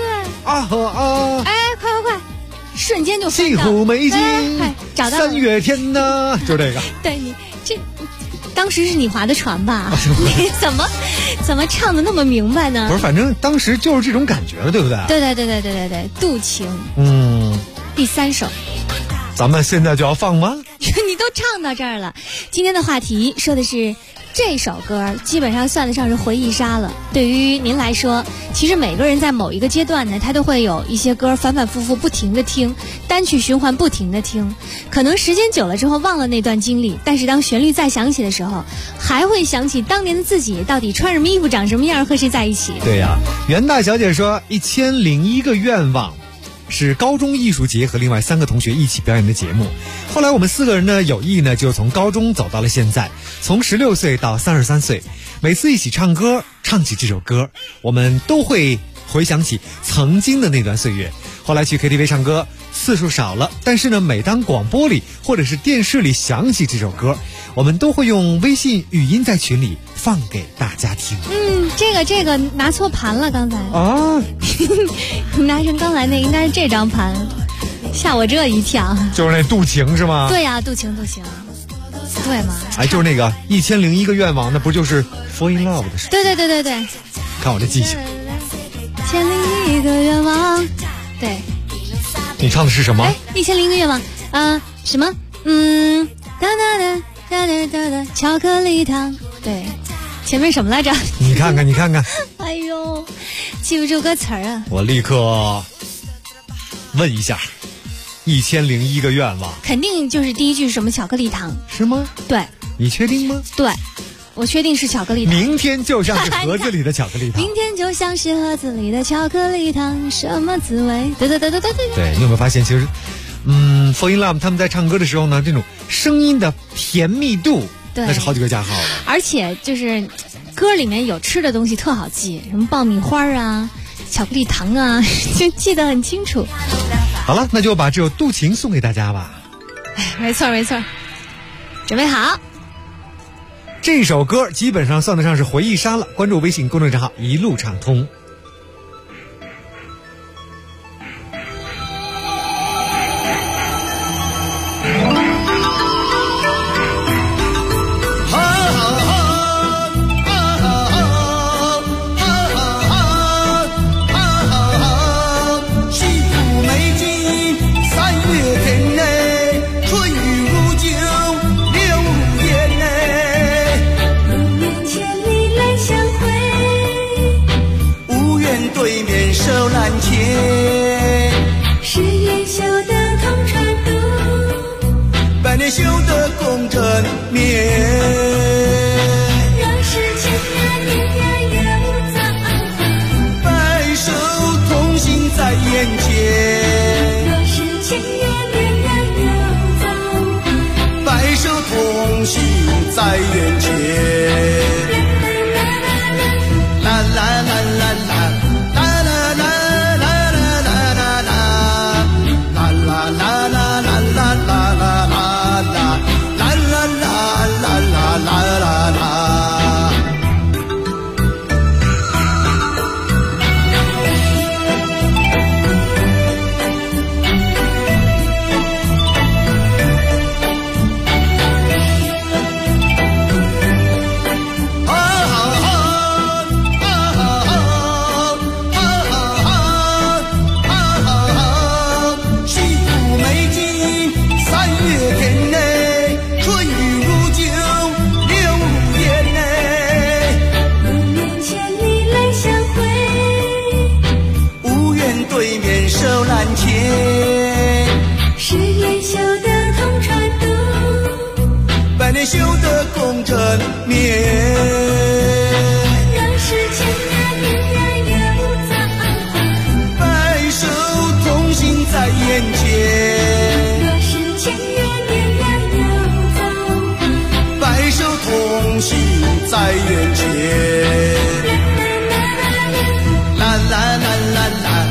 S5: 哎，快，瞬间就
S9: 西湖美景，
S5: 快找到了，
S9: 三月天呐，就这个。
S5: 对，你这当时是你划的船吧？你怎么唱的那么明白呢？
S9: 不是，反正当时就是这种感觉了，对不对？
S5: 对，渡情。第3首，
S9: 咱们现在就要放吗？
S5: 你都唱到这儿了。今天的话题说的是这首歌，基本上算得上是回忆杀了。对于您来说，其实每个人在某一个阶段呢，他都会有一些歌反反复复不停的听，单曲循环不停的听，可能时间久了之后忘了那段经历，但是当旋律再响起的时候，还会想起当年的自己到底穿什么衣服，长什么样，和谁在一起。
S9: 对呀，袁大小姐说1001个愿望是高中艺术节和另外3个同学一起表演的节目。后来我们4个人的友谊呢，就从高中走到了现在，从16岁到33岁。每次一起唱歌，唱起这首歌，我们都会回想起曾经的那段岁月。后来去 KTV 唱歌次数少了，但是呢，每当广播里或者是电视里响起这首歌，我们都会用微信语音在群里放给大家听。
S5: 这个拿错盘了，刚才
S9: 啊，
S5: 拿成刚才那应该是这张盘，吓我这一跳。
S9: 就是那渡情是吗？
S5: 对呀，渡情，对吗？
S9: 哎，就是那个1001个愿望，那不就是 Fall in Love 的事？
S5: 对，
S9: 看我这记性。
S5: 1001个愿望，对。
S9: 你唱的是什么
S5: ？1001个愿望，什么？哒哒哒哒哒哒哒，巧克力糖。对，前面什么来着？
S9: 你看看。
S5: 哎呦，记不住歌词儿啊！
S9: 我立刻问一下，1001个愿望，
S5: 肯定就是第一句是什么巧克力糖？
S9: 是吗？
S5: 对。
S9: 你确定吗？
S5: 对，我确定是巧克力糖。
S9: 明天就像是盒子里的巧克力糖。
S5: 明天就像是盒子里的巧克力糖，什么滋味？对。
S9: 对，你有没有发现，其实，Fall in Love 他们在唱歌的时候呢，这种声音的甜蜜度，那是好几个加号的。
S5: 而且就是歌里面有吃的东西特好记，什么爆米花啊、巧克力糖啊，就记得很清楚。
S9: 好了，那就把这首《渡情》送给大家吧。
S5: 没错，准备好。
S9: 这首歌基本上算得上是回忆杀了。关注微信公众账号一路畅通。
S10: 修得共枕眠，
S8: 让世间年年有早，
S10: 白首同行在眼前。
S8: 让世间年年有早，
S10: 白首同行在眼前。啦啦啦啦啦。啦啦啦啦啦啦啦啦啦啦啦啦啦啦眼前。啦啦啦啦啦。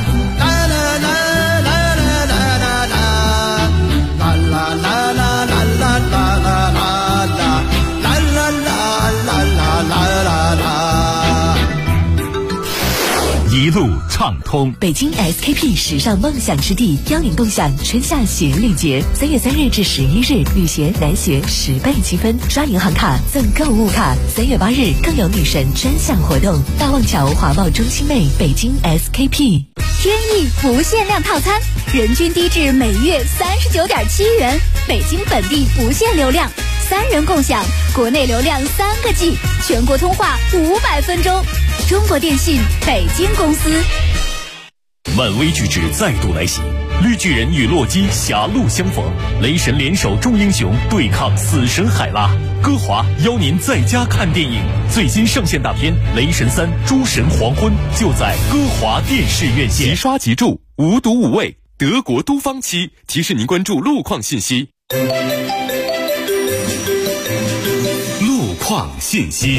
S2: 一路畅通。
S3: 北京 SKP 时尚梦想之地邀您共享春夏鞋礼节，3月3日至11日，女鞋、男鞋10倍积分，刷银行卡赠购物卡。3月8日更有女神专享活动，大望桥华贸中心内北京 SKP。
S1: 天翼不限量套餐，人均低至每月39.7元，北京本地不限流量，3人共享，国内流量3个 G， 全国通话500分钟。中国电信北京公司。
S11: 漫威巨制再度来袭，绿巨人与洛基狭路相逢，雷神联手众英雄对抗死神海拉。歌华邀您在家看电影，最新上线大片《雷神3：诸神黄昏》就在歌华电视院线。
S2: 即刷即注，无毒无味，德国都方漆提示您关注路况信息。路况信息。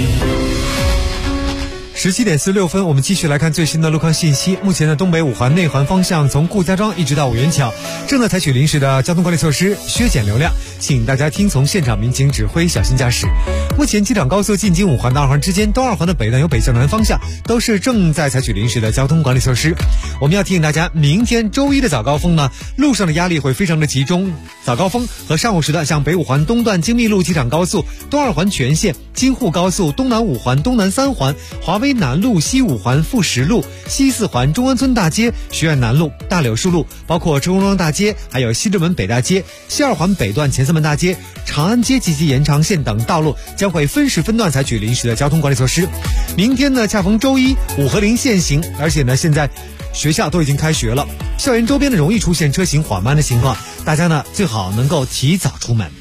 S9: 17点46分，我们继续来看最新的路况信息。目前的东北五环内环方向，从顾家庄一直到五元桥，正在采取临时的交通管理措施，削减流量，请大家听从现场民警指挥，小心驾驶。目前机场高速进京五环到二环之间，东二环的北段由北向南方向都是正在采取临时的交通管理措施。我们要提醒大家，明天周一的早高峰呢，路上的压力会非常的集中。早高峰和上午时段，像北五环东段京密路机场高速、东二环全线、京沪高速、东南五环、东南三环、华威南路、西五环富实路、西四环中关村大街、学院南路、大柳树路，包括周公庄大街，还有西直门北大街、西二环北段前四门大街、长安街及其延长线等道路将会分时分段采取临时的交通管理措施。明天呢，恰逢周一，五和零限行，而且呢，现在学校都已经开学了，校园周边呢容易出现车行缓慢的情况，大家呢最好能够提早出门。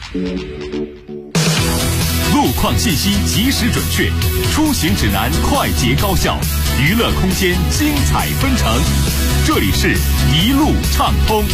S2: 路况信息及时准确，出行指南快捷高效，娱乐空间精彩纷呈。这里是一路畅通。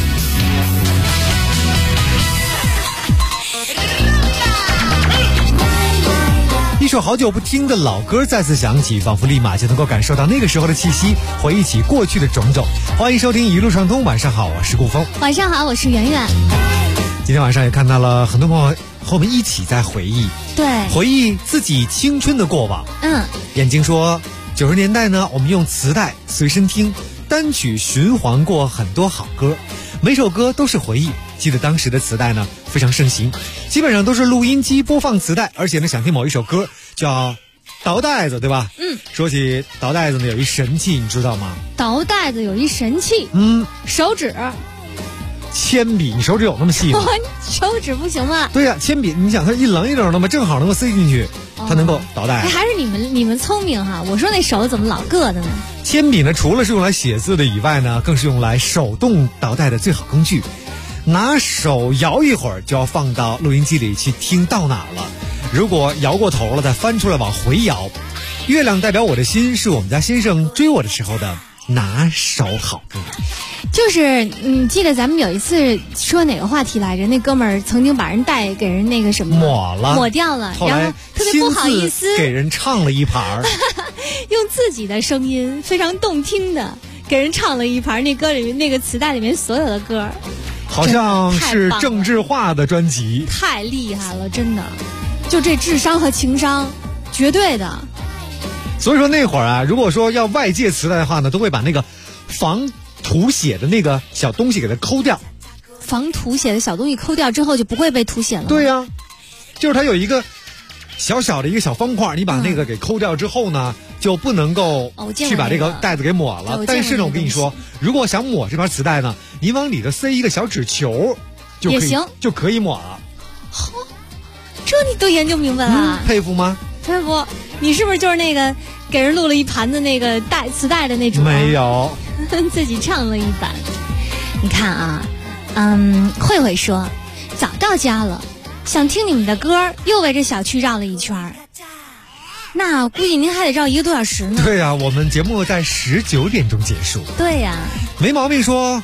S9: 一首好久不听的老歌再次响起，仿佛立马就能够感受到那个时候的气息，回忆起过去的种种。欢迎收听一路畅通，晚上好，我是顾峰。
S5: 晚上好，我是圆圆。
S9: 今天晚上也看到了很多朋友和我们一起在回忆，
S5: 对，
S9: 回忆自己青春的过往。眼睛说90年代呢，我们用磁带随身听，单曲循环过很多好歌，每首歌都是回忆。记得当时的磁带呢非常盛行，基本上都是录音机播放磁带，而且呢想听某一首歌叫倒带子，对吧？说起倒带子呢，有一神器，你知道吗？倒带子有一神器，手指。铅笔，你手指有那么细吗？
S5: 手指不行吗？
S9: 对呀，铅笔，你想它一棱一棱的嘛，正好能够塞进去，它能够倒带。
S5: 还是你们聪明哈！我说那手怎么老硌的呢？
S9: 铅笔呢，除了是用来写字的以外呢，更是用来手动倒带的最好工具。拿手摇一会儿，就要放到录音机里去听到哪儿了。如果摇过头了，再翻出来往回摇。月亮代表我的心是我们家先生追我的时候的拿手好歌。
S5: 就是你记得咱们有一次说哪个话题来着？那哥们儿曾经把人带给人那个什么抹掉了，然后特别不好意思
S9: 给人唱了一盘
S5: 用自己的声音非常动听的给人唱了一盘那歌里面那个磁带里面所有的歌，
S9: 好像是政治化的专辑，
S5: 太厉害了，真的，就这智商和情商绝对的。
S9: 所以说那会儿啊，如果说要外借磁带的话呢，都会把那个防涂写的那个小东西给它抠掉，
S5: 防涂写的小东西抠掉之后就不会被涂写了。
S9: 对呀，就是它有一个小小的一个小方块，你把那个给抠掉之后呢，就不能够去把这个带子给抹了。但是呢，我跟你说，如果想抹这盘磁带呢，你往里头塞一个小纸球就可以，也行，就可以抹了。
S5: 这你都研究明白了，
S9: 佩服吗？
S5: 佩服。你是不是就是那个给人录了一盘子那个磁带的那种？
S9: 没有，
S5: 自己唱了一版。你看啊，慧慧说早到家了，想听你们的歌，又围着小区绕了一圈。那估计您还得绕1个多小时呢。
S9: 对呀，我们节目在19点钟结束。
S5: 对呀，
S9: 没毛病说。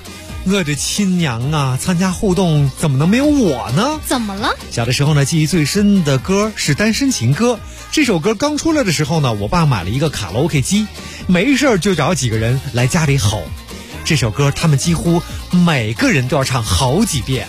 S9: 我的亲娘啊，参加互动怎么能没有我呢？
S5: 怎么了？
S9: 小的时候呢，记忆最深的歌是《单身情歌》。这首歌刚出来的时候呢，我爸买了一个卡拉 OK 机，没事就找几个人来家里吼。这首歌他们几乎每个人都要唱好几遍。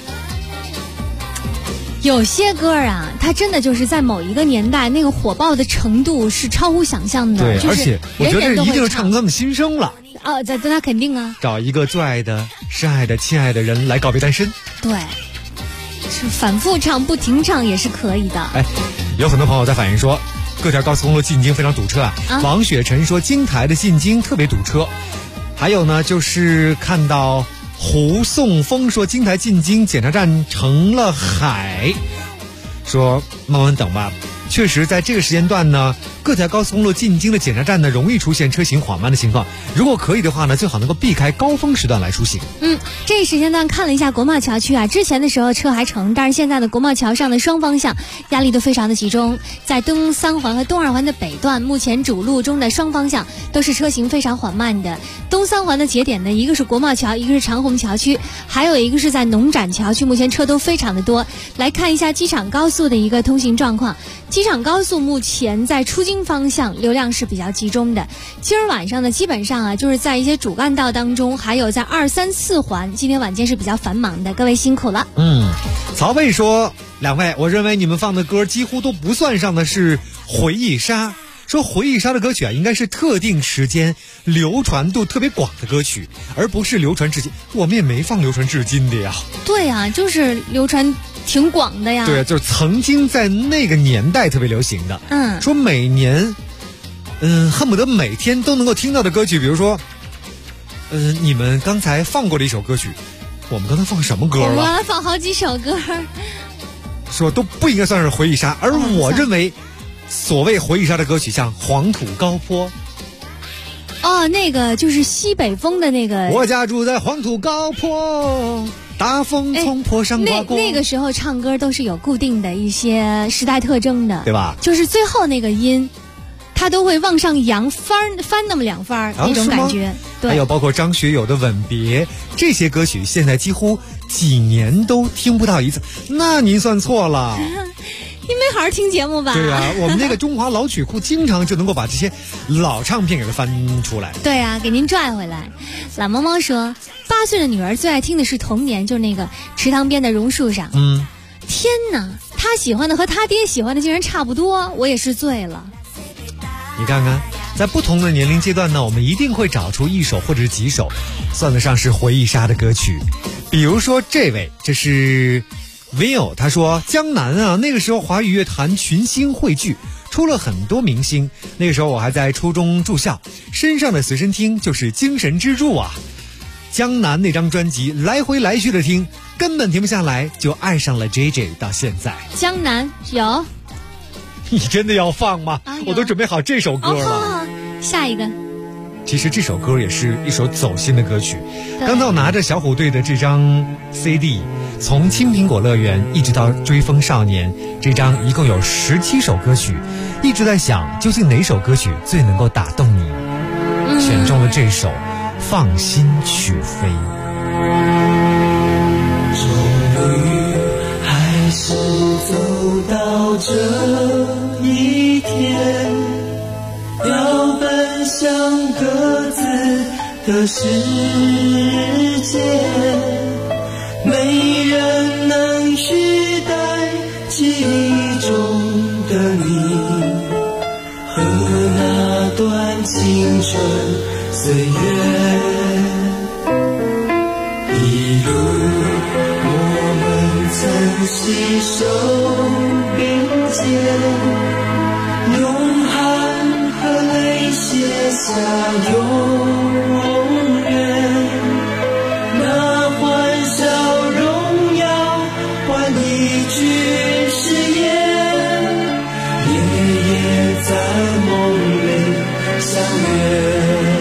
S5: 有些歌啊，它真的就是在某一个年代那个火爆的程度是超乎想象的。
S9: 对，
S5: 就是
S9: 而且我觉得这一定是唱歌的心声了。
S5: 那肯定啊。
S9: 找一个最爱的、深爱的、亲爱的人来告别单身。
S5: 对，是反复唱、不停唱也是可以的。
S9: 哎，有很多朋友在反映说，各条高速公路进京非常堵车啊。王雪晨说，京台的进京特别堵车。还有呢，就是看到胡颂峰说，京台进京检查站成了海，说慢慢等吧。确实在这个时间段呢，各条高速公路进京的检查站呢，容易出现车行缓慢的情况。如果可以的话呢，最好能够避开高峰时段来出行。
S5: 这个时间段看了一下国贸桥区啊，之前的时候车还成，但是现在的国贸桥上的双方向压力都非常的集中。在东三环和东二环的北段，目前主路中的双方向都是车行非常缓慢的。东三环的节点呢，一个是国贸桥，一个是长虹桥区，还有一个是在农展桥区，目前车都非常的多。来看一下机场高速的一个通行状况。机场高速目前在出京方向流量是比较集中的。今儿晚上呢，基本上啊，就是在一些主干道当中，还有在2、3、4环，今天晚间是比较繁忙的，各位辛苦了。
S9: 曹贝说，两位，我认为你们放的歌几乎都不算上的是回忆杀。说回忆杀的歌曲啊，应该是特定时间流传度特别广的歌曲，而不是流传至今。我们也没放流传至今的呀。
S5: 对啊，就是流传挺广的呀。
S9: 对，就是曾经在那个年代特别流行的。说每年恨不得每天都能够听到的歌曲，比如说你们刚才放过的一首歌曲，我们刚才放什么歌了？
S5: 我们放好几首歌，
S9: 说都不应该算是回忆杀。而我认为所谓回忆杀的歌曲，像《黄土高坡》。
S5: 那个就是西北风的那个。
S9: 我家住在黄土高坡，大风从坡上刮过。
S5: 那个时候唱歌都是有固定的一些时代特征的，
S9: 对吧？
S5: 就是最后那个音，它都会往上扬，翻那么2番那种感觉。对。
S9: 还有包括张学友的《吻别》，这些歌曲现在几乎几年都听不到一次。那您算错了。
S5: 你没好好听节目吧？
S9: 对啊，我们那个中华老曲库经常就能够把这些老唱片给它翻出来。
S5: 对啊，给您拽回来。懒猫猫说，8岁的女儿最爱听的是《童年》，就是那个池塘边的榕树上。天哪，他喜欢的和他爹喜欢的竟然差不多，我也是醉了。
S9: 你看看，在不同的年龄阶段呢，我们一定会找出一首或者是几首算得上是回忆杀的歌曲。比如说这位，这是Will， 他说江南啊，那个时候华语乐坛群星汇聚，出了很多明星。那个时候我还在初中住校，身上的随身听就是精神支柱啊。江南那张专辑来回来去的听，根本停不下来，就爱上了 JJ 到现在。
S5: 江南有？
S9: 你真的要放吗？我都准备好这首歌了。
S5: 下一个。
S9: 其实这首歌也是一首走心的歌曲。刚才我拿着小虎队的这张 CD， 从青苹果乐园一直到追风少年，这张一共有17首歌曲，一直在想究竟哪首歌曲最能够打动你。选中了这首放心去飞。
S10: 终于还是走到这一天，要奔向各自的世界，没人能取代记忆中的你和那段青春岁月。一路我们曾携手并肩，用汗和泪写下永远，那欢笑荣耀换一句誓言，夜夜在梦里相约。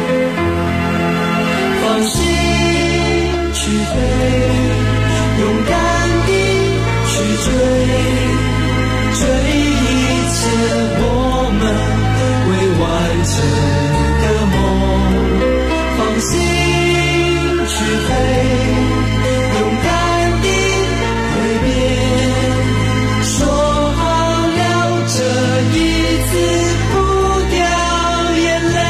S10: 放心去飞，勇敢地去追一切我们未完成的梦。放心去飞，勇敢地挥别，说好了这一次不掉眼泪。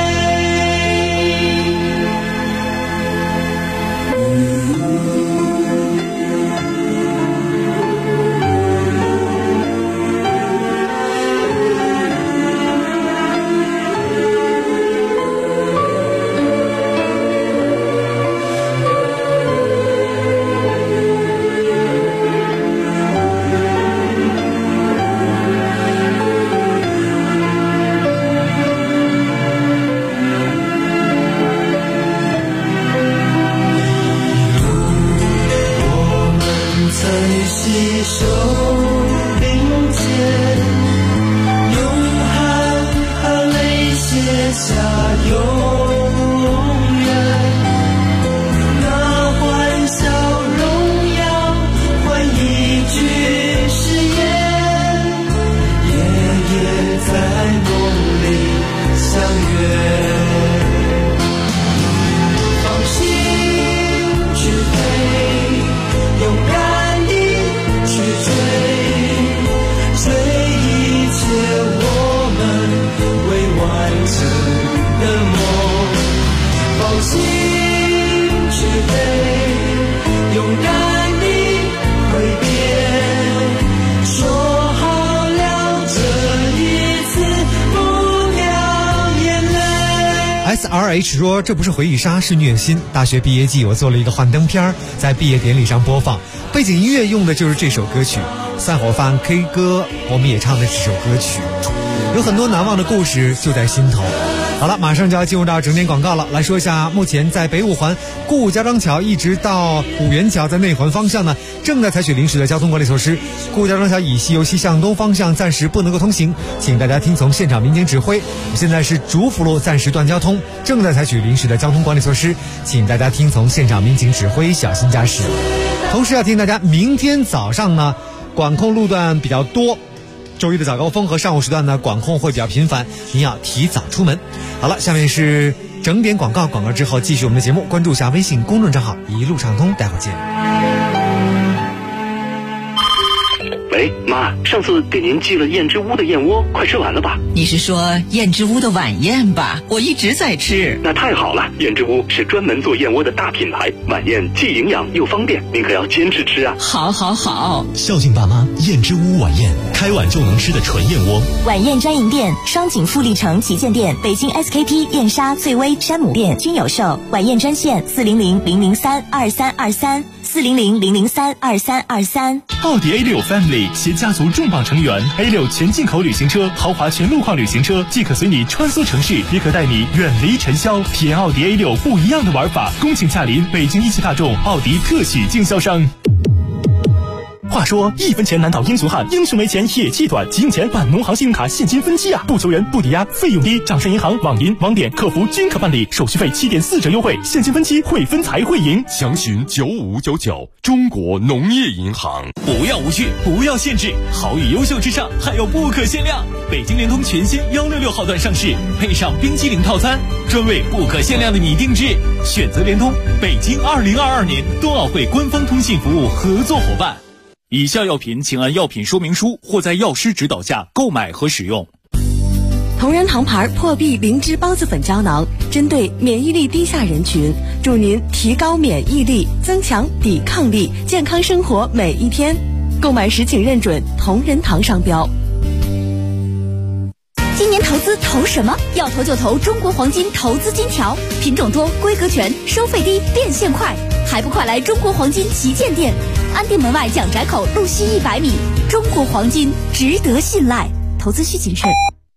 S9: SRH 说这不是回忆杀，是虐心。大学毕业季我做了一个幻灯片，在毕业典礼上播放，背景音乐用的就是这首歌曲。散伙饭 K 歌我们也唱的这首歌曲，有很多难忘的故事就在心头。好了，马上就要进入到整点广告了。来说一下，目前在北五环顾家庄桥一直到五元桥在内环方向呢，正在采取临时的交通管理措施。顾家庄桥以西由西向东方向暂时不能够通行，请大家听从现场民警指挥。现在是主辅路暂时断交通，正在采取临时的交通管理措施，请大家听从现场民警指挥，小心驾驶。同时要提醒大家，明天早上呢，管控路段比较多。周一的早高峰和上午时段呢，管控会比较频繁，您要提早出门。好了，下面是整点广告，广告之后继续我们的节目，关注一下微信公众账号一路畅通，待会儿见。
S13: 喂，妈，上次给您寄了燕之屋的燕窝，快吃完了吧？
S14: 你是说燕之屋的晚宴吧？我一直在吃。
S13: 那太好了，燕之屋是专门做燕窝的大品牌，晚宴既营养又方便，您可要坚持吃啊！
S14: 好好好，
S15: 孝敬爸妈，燕之屋晚宴，开碗就能吃的纯燕窝。
S3: 晚宴专营店：双井富力城旗舰店、北京 SKP、燕莎、翠微、山姆店均有售。晚宴专线400-003-2323，400-003-2323。
S11: 奥迪 A6 Family 携家族重磅成员 A6 全进口旅行车、豪华全路况旅行车，既可随你穿梭城市，也可带你远离尘嚣，体验奥迪 A6 不一样的玩法。恭请驾临北京一汽大众奥迪特许经销商。话说1分钱难倒英雄汉，英雄没钱也气短，急用钱办农行信用卡现金分期啊，不求人不抵押，费用低，掌上银行、网银、网点客服均可办理，手续费7.4折优惠，现金分期会分才会赢。
S2: 详询9599，中国农业银行。
S11: 不要无序，不要限制，好与优秀之上还有不可限量。北京联通全新166号段上市，配上冰激凌套餐，专为不可限量的你定制。选择联通，北京2022年冬奥会官方通信服务合作伙伴。以下药品请按药品说明书或在药师指导下购买和使用。
S3: 同仁堂牌破壁灵芝孢子粉胶囊，针对免疫力低下人群，助您提高免疫力，增强抵抗力，健康生活每一天。购买时请认准同仁堂商标。
S1: 今年投资投什么？要投就投中国黄金投资金条，品种多，规格全，收费低，变现快，还不快来中国黄金旗舰店，安定门外蒋宅口路西100米。中国黄金值得信赖，投资需谨慎。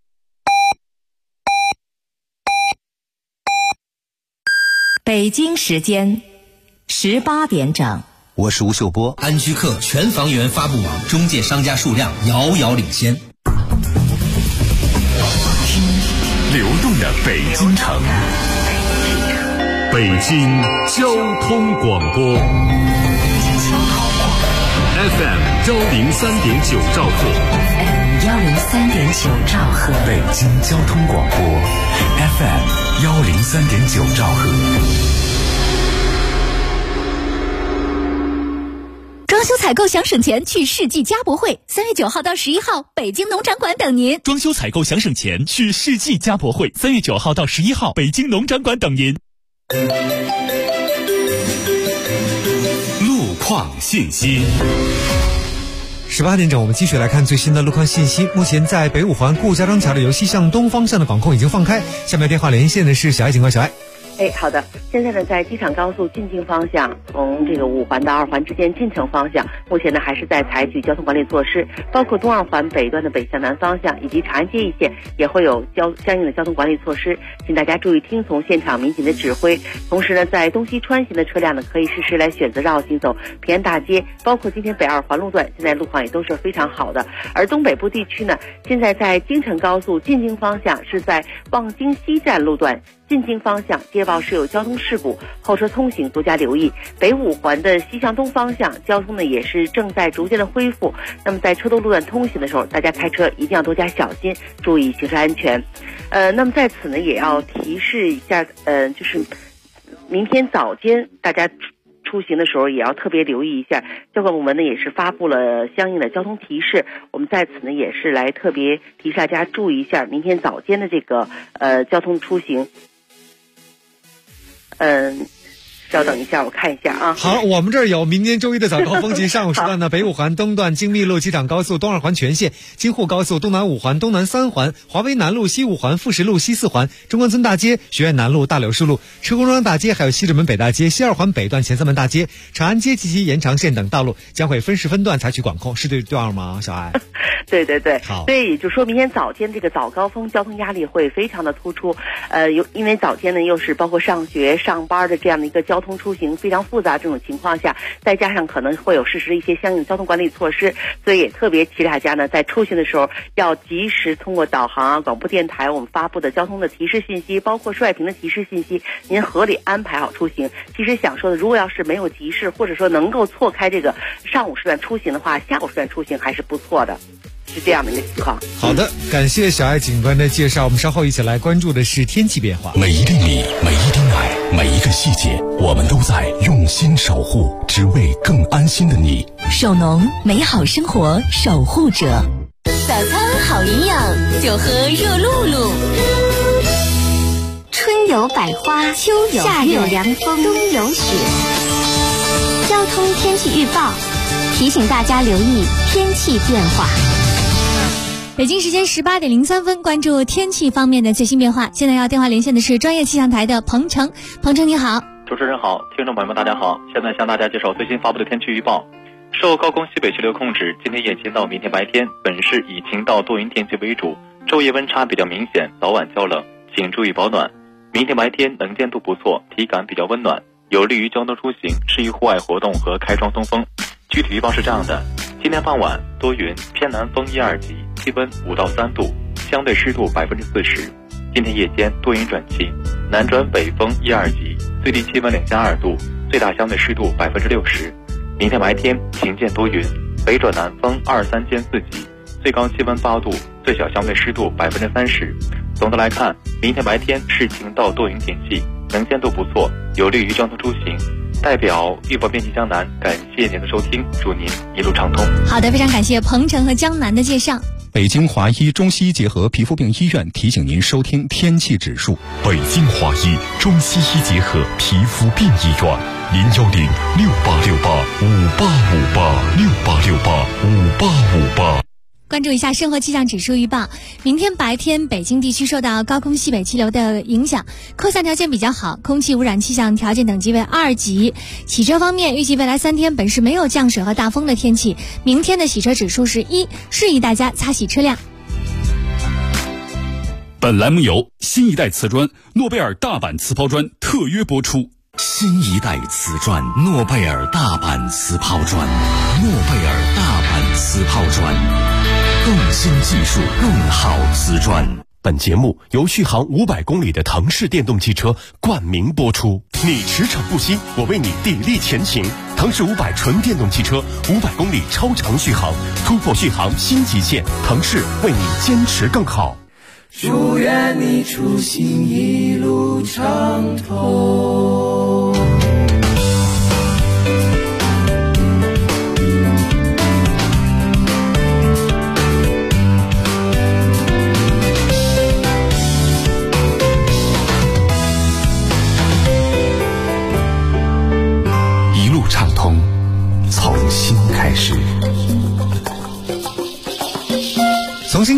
S3: 北京时间18点整。
S16: 我是吴秀波。安居客全房源发布网中介商家数量遥遥领先。
S2: 流动的北京城，北京交通广播 FM 103.9兆赫
S3: 103.9兆赫，
S2: 北京交通广播 FM 103.9兆赫。
S1: 修采购想省钱，去世纪家博会，3月9号到11号，北京农展馆等您。
S11: 装修采购想省钱，去世纪家博会，3月9号到11号，北京农展馆等您。
S2: 路况信息。
S9: 18点整，我们继续来看最新的路况信息。目前在北五环顾家庄桥的由西向东方向的管控已经放开。下面电话连线的是小爱警官，小爱。
S6: 好的。现在呢，在机场高速进京方向，从这个5环到2环之间进城方向，目前呢还是在采取交通管理措施，包括东2环北段的北向南方向以及长安街一线也会有相应的交通管理措施，请大家注意听从现场民警的指挥。同时呢，在东西穿行的车辆呢，可以适时来选择绕行走平安大街，包括今天北2环路段，现在路况也都是非常好的。而东北部地区呢，现在在京承高速进京方向是在望京西站路段进京方向接报是有交通事故，后车通行多加留意。北5环的西向东方向交通呢也是正在逐渐的恢复，那么在车多路段通行的时候，大家开车一定要多加小心，注意行车安全。那么在此呢也要提示一下，就是明天早间大家出行的时候也要特别留意一下，交管部门呢也是发布了相应的交通提示，我们在此呢也是来特别提示大家注意一下明天早间的这个交通出行。稍等一下，我看一下啊。
S9: 好，我们这儿有明天周一的早高峰及上午时段的北5环东段京密路机场高速东2环全线、京沪高速东南5环东南3环、华威南路西5环富石路西4环、中关村大街、学院南路大柳树路、车公庄大街，还有西直门北大街、西2环北段前3门大街、长安街及其延长线等道路将会分时分段采取管控，是这样吗，小爱？
S6: 对对对，
S9: 好，
S6: 所以也就说明天早间这个早高峰交通压力会非常的突出，因为早间呢又是包括上学、上班的这样的一个交通出行非常复杂这种情况下，再加上可能会有适时的一些相应的交通管理措施，所以也特别提示大家呢，在出行的时候要及时通过导航啊、广播电台我们发布的交通的提示信息，包括收外屏的提示信息，您合理安排好出行。其实想说的，如果要是没有急事，或者说能够错开这个上午时段出行的话，下午时段出行还是不错的。是这样的一个情况。
S9: 好的，感谢小爱警官的介绍。我们稍后一起来关注的是天气变化。
S4: 每一粒米，每一滴奶，每一个细节，我们都在用心守护，只为更安心的你。
S3: 手农，美好生活守护者。
S1: 早餐好营养，就喝热露露。春有百花，秋有夏有凉风，冬有雪。交通天气预报提醒大家留意天气变化。
S5: 北京时间18点03分，关注天气方面的最新变化。现在要电话连线的是专业气象台的彭程。彭程你好。
S17: 主持人好，听众朋友们大家好，现在向大家介绍最新发布的天气预报。受高空西北气流控制，今天夜间到明天白天，本市以晴到多云天气为主，昼夜温差比较明显，早晚较冷，请注意保暖。明天白天能见度不错，体感比较温暖，有利于交通出行，适宜户外活动和开窗通风。具体预报是这样的：今天傍晚多云，偏南风1、2级，气温5到3度，相对湿度40%。今天夜间多云转晴，南转北风1、2级，最低气温2下2度，最大相对湿度60%。明天白天晴见多云，北转南风2、3兼4级，最高气温8度，最小相对湿度30%。总的来看，明天白天是晴到多云天气，能见度不错，有利于交通出行。代表预报编辑江南，感谢您的收听，祝您一路畅通。
S5: 好的，非常感谢彭程和江南的介绍。
S7: 北京华医中西医结合皮肤病医院提醒您收听天气指数。
S2: 北京华医中西医结合皮肤病医院，0106868586868685858。
S5: 关注一下生活气象指数预报。明天白天，北京地区受到高空西北气流的影响，空象条件比较好，空气污染气象条件等级为2级。洗车方面，预计未来3天本市没有降水和大风的天气，明天的洗车指数是1，适宜大家擦洗车辆。
S11: 本栏目由新一代瓷砖诺贝尔大阪瓷抛砖特约播出。
S4: 新一代瓷砖诺贝尔大阪瓷抛砖，诺贝尔大阪瓷抛砖，更新技术，更好瓷砖。本节目由续航500公里的腾势电动汽车冠名播出。你驰骋不息，我为你砥砺前行。腾势500纯电动汽车，500公里超长续航，突破续航新极限。腾势为你坚持更好。
S10: 祝愿你出行一路畅通。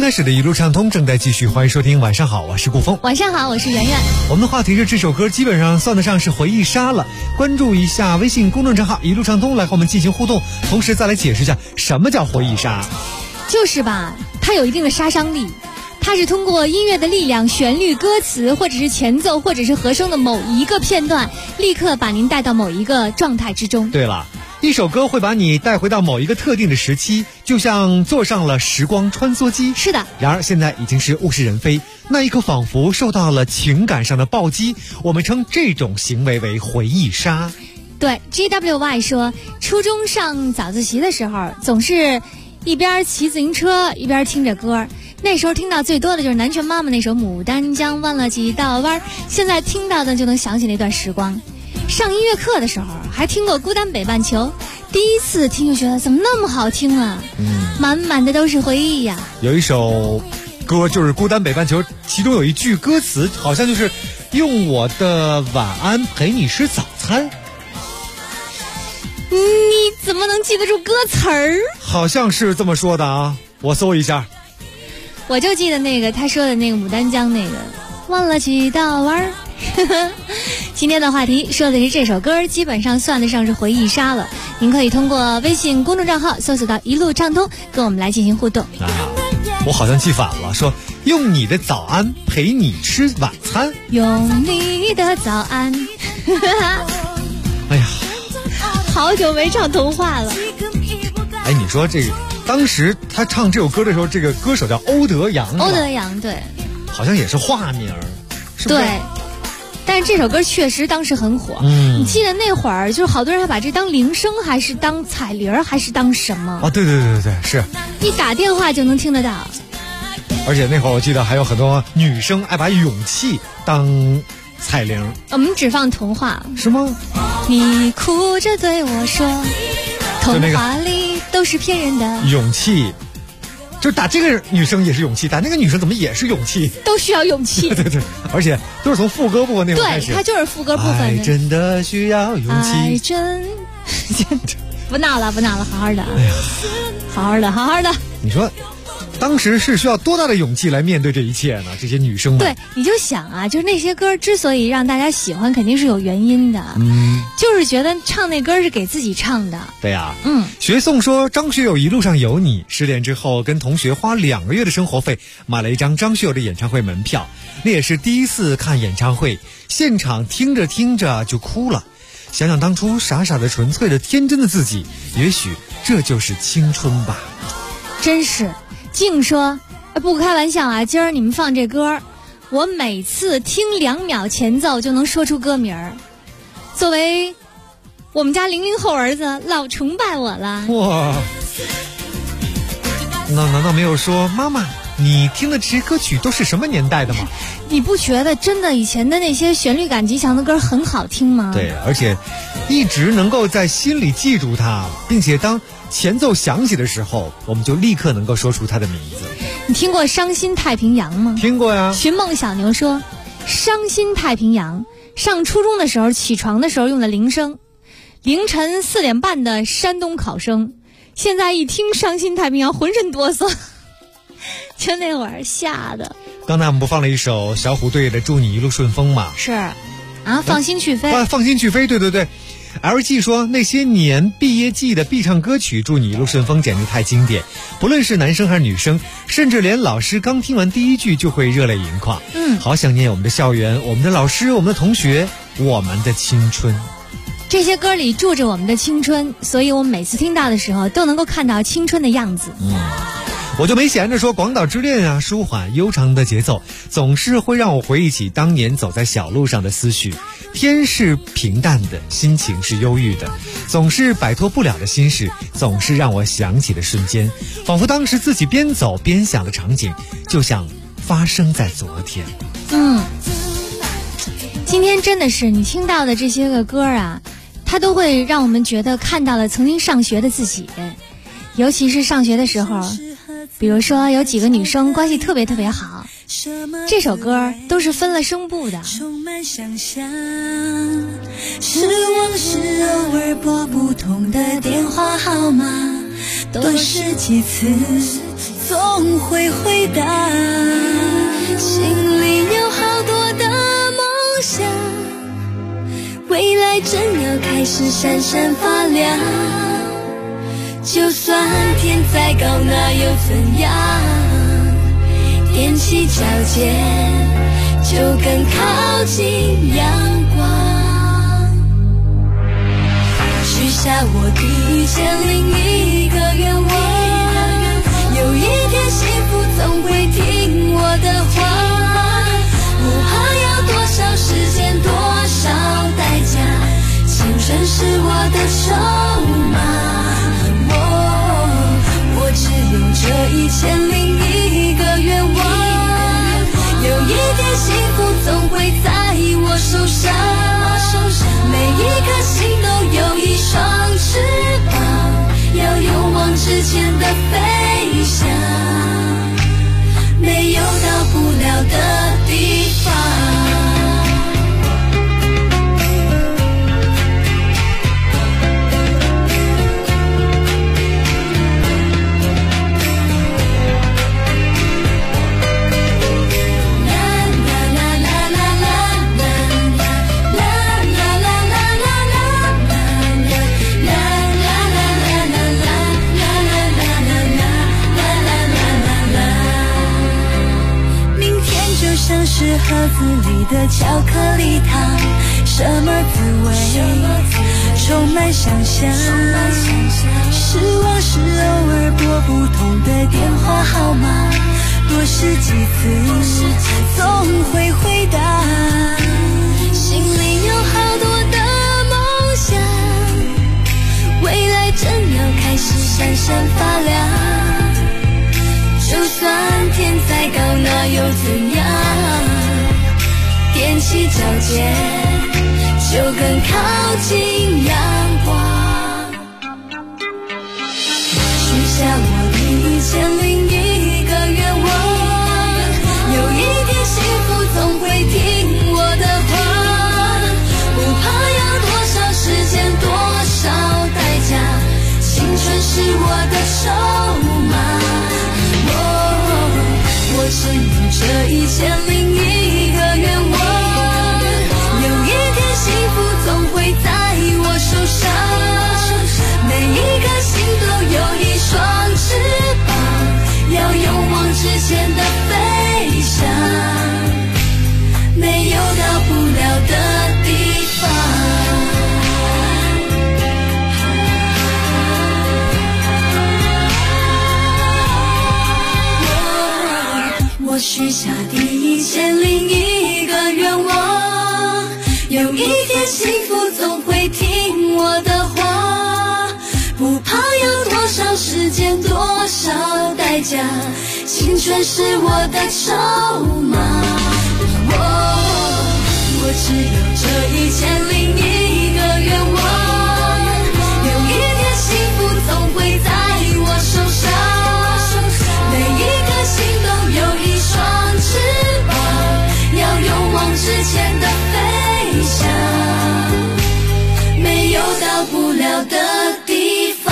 S9: 开始的一路畅通正在继续，欢迎收听。晚上好，我是顾峰。
S5: 晚上好，我是圆圆。
S9: 我们的话题是这首歌基本上算得上是回忆杀了。关注一下微信公众账号一路畅通来和我们进行互动，同时再来解释一下什么叫回忆杀。
S5: 就是吧，它有一定的杀伤力，它是通过音乐的力量、旋律、歌词，或者是前奏，或者是和声的某一个片段，立刻把您带到某一个状态之中。
S9: 对了，一首歌会把你带回到某一个特定的时期，就像坐上了时光穿梭机。
S5: 是的。
S9: 然而现在已经是物是人非，那一刻仿佛受到了情感上的暴击，我们称这种行为为回忆杀。
S5: 对 GWY 说，初中上早自习的时候，总是一边骑自行车一边听着歌，那时候听到最多的就是南拳妈妈那首《牡丹江弯了几道弯》，现在听到的就能想起那段时光。上音乐课的时候还听过《孤单北半球》，第一次听就觉得怎么那么好听啊，满满的都是回忆呀。
S9: 有一首歌就是《孤单北半球》，其中有一句歌词好像就是用我的晚安陪你吃早餐。
S5: 你怎么能记得住歌词儿？
S9: 好像是这么说的啊，我搜一下。
S5: 我就记得那个他说的那个牡丹江那个弯了几道弯儿。今天的话题说的是这首歌基本上算得上是回忆杀了。您可以通过微信公众账号搜索到一路畅通，跟我们来进行互动。
S9: 我好像记反了，说用你的早安陪你吃晚餐。
S5: 用你的早安。
S9: 哎呀，
S5: 好久没唱童话了。
S9: 哎，你说这个当时他唱这首歌的时候，这个歌手叫欧德阳。
S5: 欧德阳，对，
S9: 好像也是化名，是不是？
S5: 对，但是这首歌确实当时很火。你记得那会儿就是好多人还把这当铃声，还是当彩铃，还是当什么？
S9: 啊，对，是
S5: 一打电话就能听得到。
S9: 而且那会儿我记得还有很多女生爱把勇气当彩铃。
S5: 我们只放童话。
S9: 是吗？
S5: 你哭着对我说，童话里都是骗人的。
S9: 勇气，就打这个女生也是勇气，打那个女生怎么也是勇气？
S5: 都需要勇气。
S9: 对，而且都是从副歌部分那会儿开始。
S5: 对，它就是副歌部分的。
S9: 爱真的需要勇气。
S5: 爱真，不闹了，好好的。
S9: 哎呀，
S5: 好好的。
S9: 你说，当时是需要多大的勇气来面对这一切呢？这些女生们。
S5: 对，你就想啊，就是那些歌之所以让大家喜欢，肯定是有原因的。就是觉得唱那歌是给自己唱的。
S9: 对呀。学颂说张学友一路上有你，失恋之后跟同学花2个月的生活费买了一张张学友的演唱会门票，那也是第一次看演唱会，现场听着听着就哭了。想想当初傻傻的、纯粹的、天真的自己，也许这就是青春吧。
S5: 真是。静说，不开玩笑啊，今儿你们放这歌，我每次听2秒前奏就能说出歌名儿。作为我们家00后儿子，老崇拜我了。
S9: 哇，那难道没有说妈妈你听的这些歌曲都是什么年代的吗？
S5: 你不觉得真的以前的那些旋律感极强的歌很好听吗？
S9: 对，而且一直能够在心里记住它，并且当前奏响起的时候，我们就立刻能够说出它的名字。
S5: 你听过《伤心太平洋》吗？
S9: 听过呀。
S5: 寻梦小牛说，《伤心太平洋》上初中的时候起床的时候用的铃声，凌晨4点半的山东考生，现在一听《伤心太平洋》浑身哆嗦，就那会儿吓的。
S9: 刚才我们不放了一首小虎队的《祝你一路顺风》吗？
S5: 是啊，放心去飞。
S9: 放心去飞，对。LG 说那些年毕业季的必唱歌曲《祝你一路顺风》简直太经典，不论是男生还是女生，甚至连老师刚听完第一句就会热泪盈眶。好想念我们的校园，我们的老师，我们的同学，我们的青春。
S5: 这些歌里住着我们的青春，所以我们每次听到的时候都能够看到青春的样子。
S9: 我就没闲着说，广岛之恋啊，舒缓悠长的节奏总是会让我回忆起当年走在小路上的思绪。天是平淡的，心情是忧郁的，总是摆脱不了的心事，总是让我想起的瞬间，仿佛当时自己边走边想的场景，就像发生在昨天。
S5: 今天真的是你听到的这些个歌啊，它都会让我们觉得看到了曾经上学的自己。尤其是上学的时候，比如说有几个女生关系特别特别好，这首歌都是分了声部的。
S8: 充满想象，是往事偶尔拨不通的电话号码，多试几次总会回答。心里有好多的梦想，未来正要开始闪闪发亮。就算天再高那又怎样，踮起脚尖就更靠近阳光。许下我1001个愿望，有一天幸福总会听我的话。不怕要多少时间多少代价，青春是我的筹码。我只有这1001个愿望，有一天幸福总会在我手上。每一颗心都有一双翅膀，要勇往直前的飞翔，没有到不了的地方。像是盒子里的巧克力糖，什么滋味充满想象。失望是偶尔拨不通的电话号码，多试几次总会回答。心里有好多的梦想，未来正要开始闪闪发亮。就算天再高那又怎样，踮起脚尖就更靠近阳光。许下我1001个愿望，有一天幸福总会听我的话。不怕要多少时间多少代价，青春是我的筹码。我只有这1001个愿望，有一天幸福总会在我手上。每一颗心都有一双翅膀，要勇往直前的飞翔，没有到不了的地方。我许下1001个愿望，有一天幸福总会听我的话。不怕要多少时间多少代价，青春是我的筹码。我只有这1001个愿望，有一天幸福总会在我手上。每一颗心都有一双翅膀，要勇往直前的飞翔，没有到不了的地方。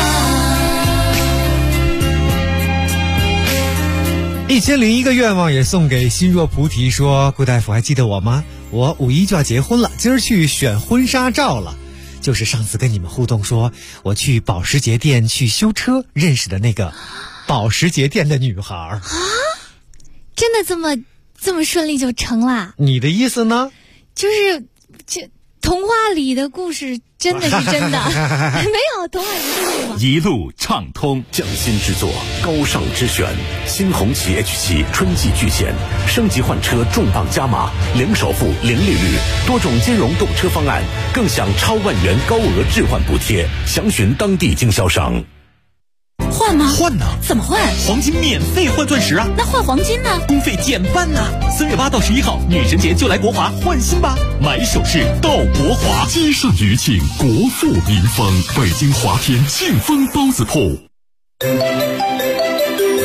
S9: 1001个愿望也送给心若菩提，说顾大夫还记得我吗？我5·1就要结婚了，今儿去选婚纱照了。就是上次跟你们互动说我去保时捷店去修车认识的那个保时捷店的女孩啊，
S5: 真的这么顺利就成啦？
S9: 你的意思呢？
S5: 就是童话里的故事真的是真的，没有童话里的故事吗？
S2: 一路畅通，
S4: 匠心之作，高尚之选，新红旗 H7 春季巨献，升级换车重磅加码，0首付0利率，多种金融购车方案，更享超万元高额置换补贴，详询当地经销商。
S14: 换吗？
S15: 换呢？
S14: 怎么换？
S15: 黄金免费换钻石啊！
S14: 那换黄金呢？
S15: 工费减半呢！3月8到11号，女神节就来国华换新吧！买首饰到国华，
S2: 积盛余庆，国富民丰。北京华天庆丰包子铺。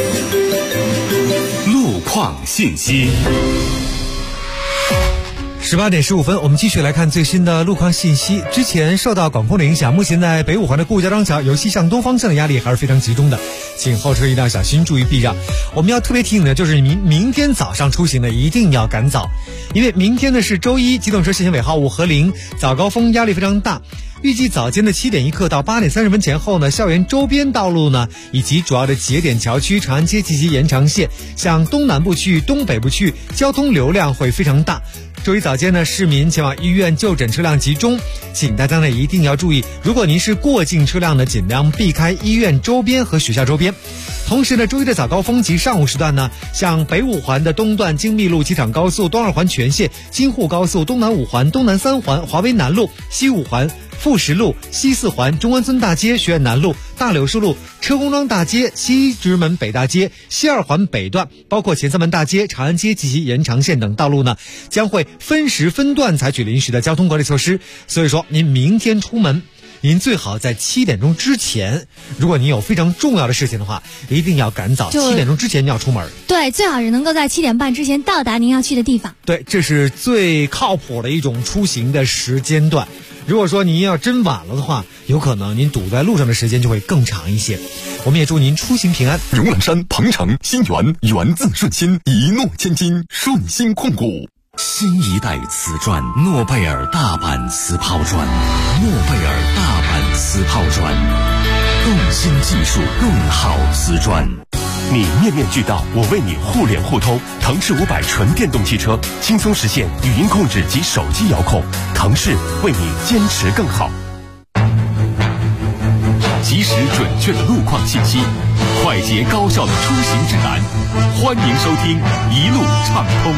S2: 路况信息。
S9: 18点15分，我们继续来看最新的路况信息。之前受到广空的影响，目前在北五环的顾家庄桥由西向东方向的压力还是非常集中的，请后车一定要小心，注意避让。我们要特别提醒的就是明天早上出行呢一定要赶早，因为明天呢是周一，机动车限行尾号5和0，早高峰压力非常大。预计早间的7点1刻到8点30分前后呢，校园周边道路呢以及主要的节点桥区、长安街及其延长线，向东南部区、东北部区交通流量会非常大。周一早间呢，市民前往医院就诊车辆集中，请大家呢一定要注意，如果您是过境车辆呢，尽量避开医院周边和学校周边。同时呢，周一的早高峰及上午时段呢，像北五环的东段京密路机场高速、东二环全线、京沪高速、东南五环、东南三环、华威南路、西五环、富石路、西四环、中关村大街、学院南路、大柳树路、车公庄大街、西直门北大街、西二环北段，包括前三门大街、长安街及其延长线等道路呢，将会分时分段采取临时的交通管理措施。所以说，您明天出门，您最好在7点钟之前，如果您有非常重要的事情的话，一定要赶早，7点钟之前你要出门。
S5: 对，最好是能够在7点半之前到达您要去的地方。
S9: 对，这是最靠谱的一种出行的时间段。如果说您要真晚了的话，有可能您堵在路上的时间就会更长一些。我们也祝您出行平安。
S4: 荣览山、鹏程、新源，源自顺心，一诺千金，顺心控股。
S18: 新一代瓷砖，诺贝尔大阪瓷抛砖，诺贝尔大阪瓷抛砖，更新技术，更好瓷砖。
S11: 你面面俱到，我为你互联互通。腾势500纯电动汽车，轻松实现语音控制及手机遥控。腾势为你坚持更好。
S2: 及时准确的路况信息，快捷高效的出行指南。欢迎收听一路畅通。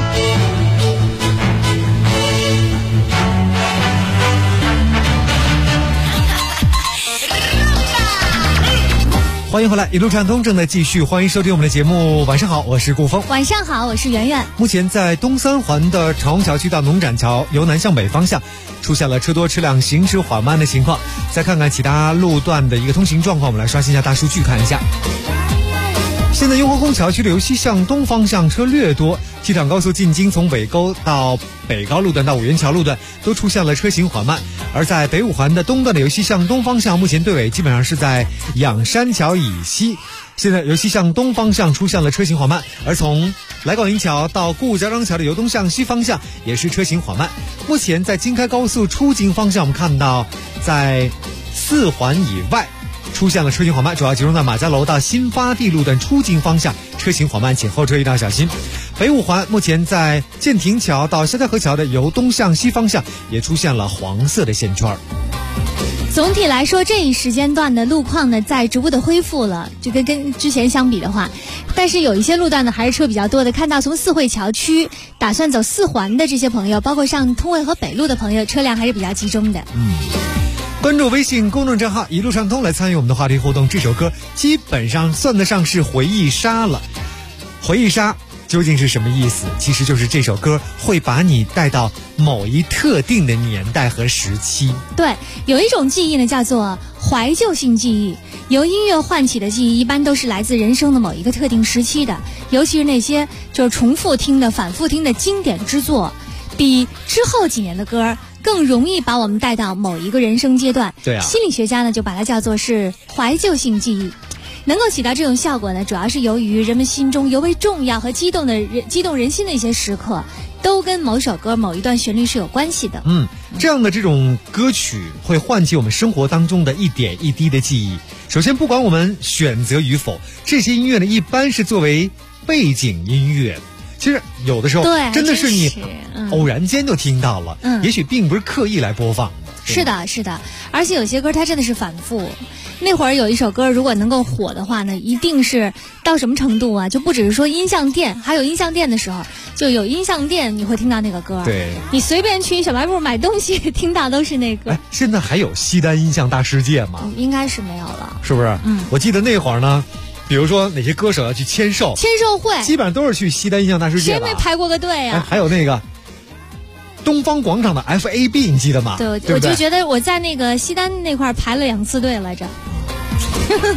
S9: 欢迎回来，一路畅通正在继续，欢迎收听我们的节目。晚上好，我是顾峰。
S5: 晚上好，我是圆圆。
S9: 目前在东三环的长虹桥区到农展桥由南向北方向出现了车多车辆行驶缓慢的情况。再看看其他路段的一个通行状况，我们来刷新一下大数据看一下。现在雍和宫桥区的由西向东方向车略多，机场高速进京从尾沟到北高路段到五元桥路段都出现了车行缓慢。而在北五环的东段的由西向东方向，目前队尾基本上是在仰山桥以西，现在由西向东方向出现了车行缓慢。而从来广营桥到顾家庄桥的由东向西方向也是车行缓慢。目前在京开高速出京方向，我们看到在4环以外出现了车行缓慢，主要集中在马家楼到新发地路段出京方向车行缓慢，请后车一定要小心。北五环目前在建亭桥到肖家河桥的由东向西方向也出现了黄色的线圈。
S5: 总体来说，这一时间段的路况呢在逐步的恢复了，就跟之前相比的话，但是有一些路段呢还是车比较多的。看到从四惠桥区打算走4环的这些朋友，包括上通惠和北路的朋友，车辆还是比较集中的。
S9: 关注微信公众账号一路畅通来参与我们的话题互动。这首歌基本上算得上是回忆杀了。回忆杀究竟是什么意思？其实就是这首歌会把你带到某一特定的年代和时期。
S5: 对，有一种记忆呢叫做怀旧性记忆，由音乐唤起的记忆一般都是来自人生的某一个特定时期的，尤其是那些就是重复听的反复听的经典之作，比之后几年的歌更容易把我们带到某一个人生阶段。
S9: 对啊，
S5: 心理学家呢就把它叫做是怀旧性记忆。能够起到这种效果呢，主要是由于人们心中尤为重要和激动人心的一些时刻，都跟某首歌某一段旋律是有关系的。
S9: 这样的这种歌曲会唤起我们生活当中的一点一滴的记忆。首先，不管我们选择与否，这些音乐呢一般是作为背景音乐。其实有的时候真的是你偶然间就听到了，也许并不是刻意来播放的。
S5: 是的，是的，而且有些歌它真的是反复。那会儿有一首歌如果能够火的话呢，一定是到什么程度啊？就不只是说音像店，还有音像店的时候，就有音像店你会听到那个歌。
S9: 对，
S5: 你随便去小卖部买东西听到都是那个。
S9: 现在还有西单音像大世界吗？
S5: 应该是没有了，
S9: 是不是？我记得那会儿呢，比如说哪些歌手要去签售会，基本上都是去西单音像大世界。
S5: 谁没排过个队啊？
S9: 还有那个东方广场的 FAB 你记得吗？
S5: 对，我就觉得我在那个西单那块排了2次队来着。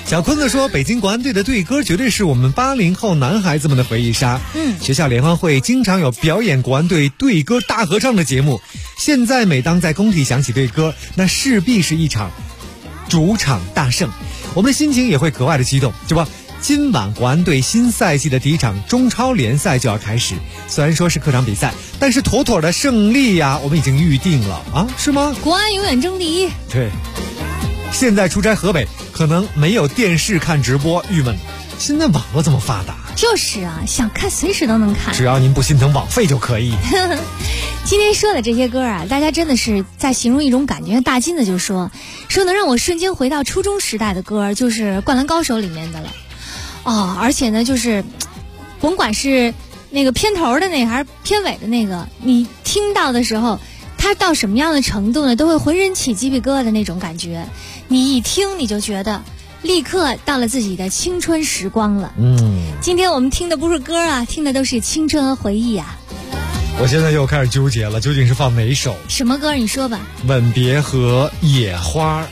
S9: 小坤子说，北京国安队的队歌绝对是我们80后男孩子们的回忆杀。学校联欢会经常有表演国安队队歌大合唱的节目。现在每当在工体响起队歌，那势必是一场主场大胜，我们的心情也会格外的激动，对吧？今晚国安队新赛季的第一场中超联赛就要开始，虽然说是客场比赛，但是妥妥的胜利呀，我们已经预定了啊，是吗？
S5: 国安永远争第一。
S9: 对，现在出差河北，可能没有电视看直播，郁闷。现在网络这么发达，
S5: 就是啊，想看随时都能看，
S9: 只要您不心疼网费就可以。
S5: 今天说的这些歌啊，大家真的是在形容一种感觉。大金子就说能让我瞬间回到初中时代的歌，就是《灌篮高手》里面的了。哦，而且呢，就是甭管是那个片头的那个还是片尾的那个，你听到的时候，它到什么样的程度呢，都会浑身起鸡皮疙瘩那种感觉。你一听你就觉得立刻到了自己的青春时光了。今天我们听的不是歌啊，听的都是青春和回忆啊。
S9: 我现在又开始纠结了，究竟是放哪首？
S5: 什么歌？你说吧。
S9: 吻别和野花。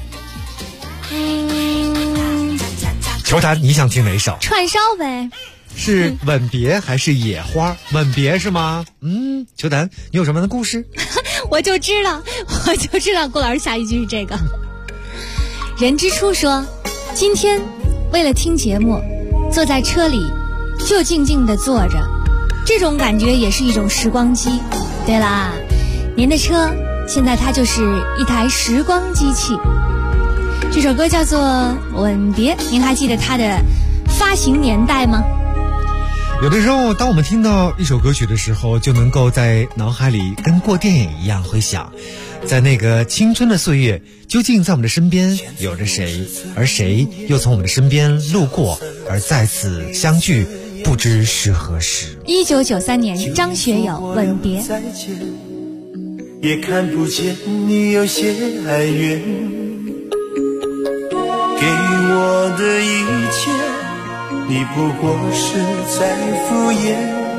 S9: 球坛，你想听哪首？
S5: 串烧呗。
S9: 是吻别还是野花？吻别是吗？球坛，你有什么样的故事？
S5: 我就知道郭老师下一句是这个。人之初说，今天为了听节目，坐在车里就静静地坐着，这种感觉也是一种时光机。对啦，您的车现在它就是一台时光机器。这首歌叫做《吻别》，您还记得它的发行年代吗？
S9: 有的时候当我们听到一首歌曲的时候，就能够在脑海里跟过电影一样回想，在那个青春的岁月，究竟在我们的身边有着谁，而谁又从我们的身边路过，而再次相聚，不知是何时。
S5: 1993年，张学友《吻别》。
S10: 也看不见你有些哀怨，给我的一切你不过是在敷衍，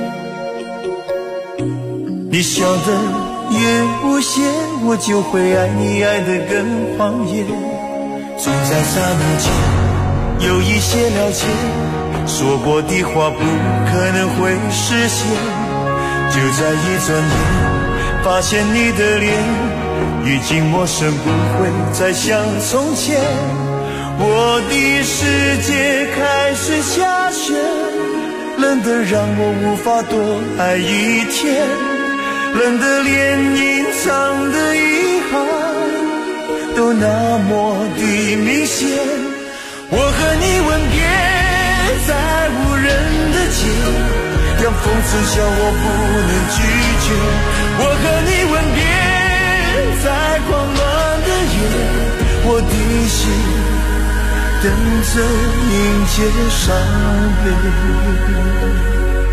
S10: 你笑得越无邪，我就会爱你爱得更狂野。总在刹那间有一些了解，说过的话不可能会实现，就在一转眼发现你的脸已经陌生，不会再像从前。我的世界开始下雪，冷得让我无法多爱一天，冷得连隐藏的遗憾都那么的明显。我和你吻别在无人的街，让讽刺笑我不能拒绝。我和你吻别在狂乱的夜，我的心等着迎接伤悲。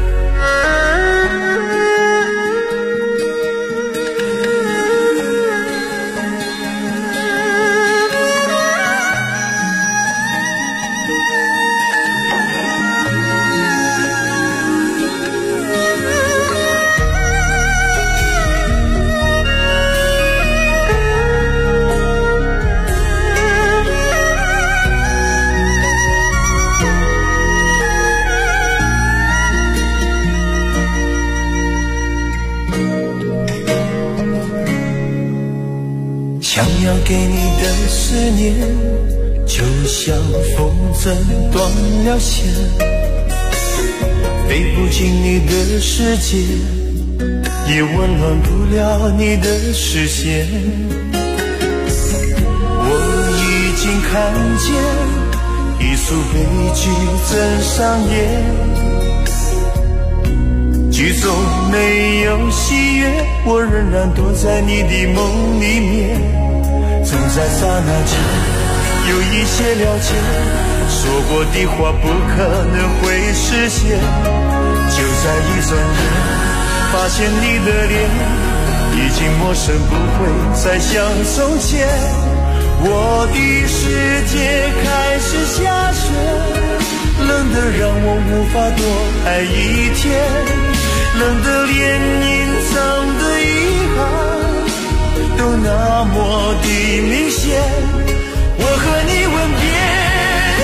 S10: 想要给你的思念，就像风筝断了线，飞不进你的世界，也温暖不了你的视线。我已经看见一出悲剧正上演，剧中没有喜悦，我仍然躲在你的梦里面。总在刹那间有一些了解，说过的话不可能会实现，就在一转眼发现你的脸已经陌生，不会再像从前。我的世界开始下雪，冷得让我无法多爱一天，冷得连隐藏的遗憾都那么的明显。我和你吻别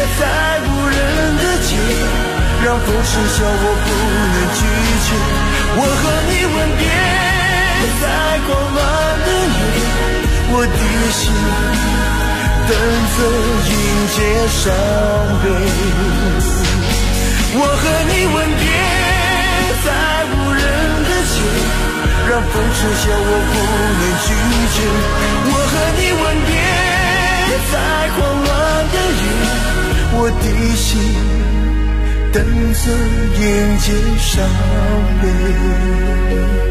S10: 让风痴笑我不能拒绝。我和你吻别在狂乱的夜，我的心等着迎接伤悲。我和你吻别在无人的街，让风痴笑我不能拒绝。我和你吻别在狂乱的夜，我的心等着迎接伤悲。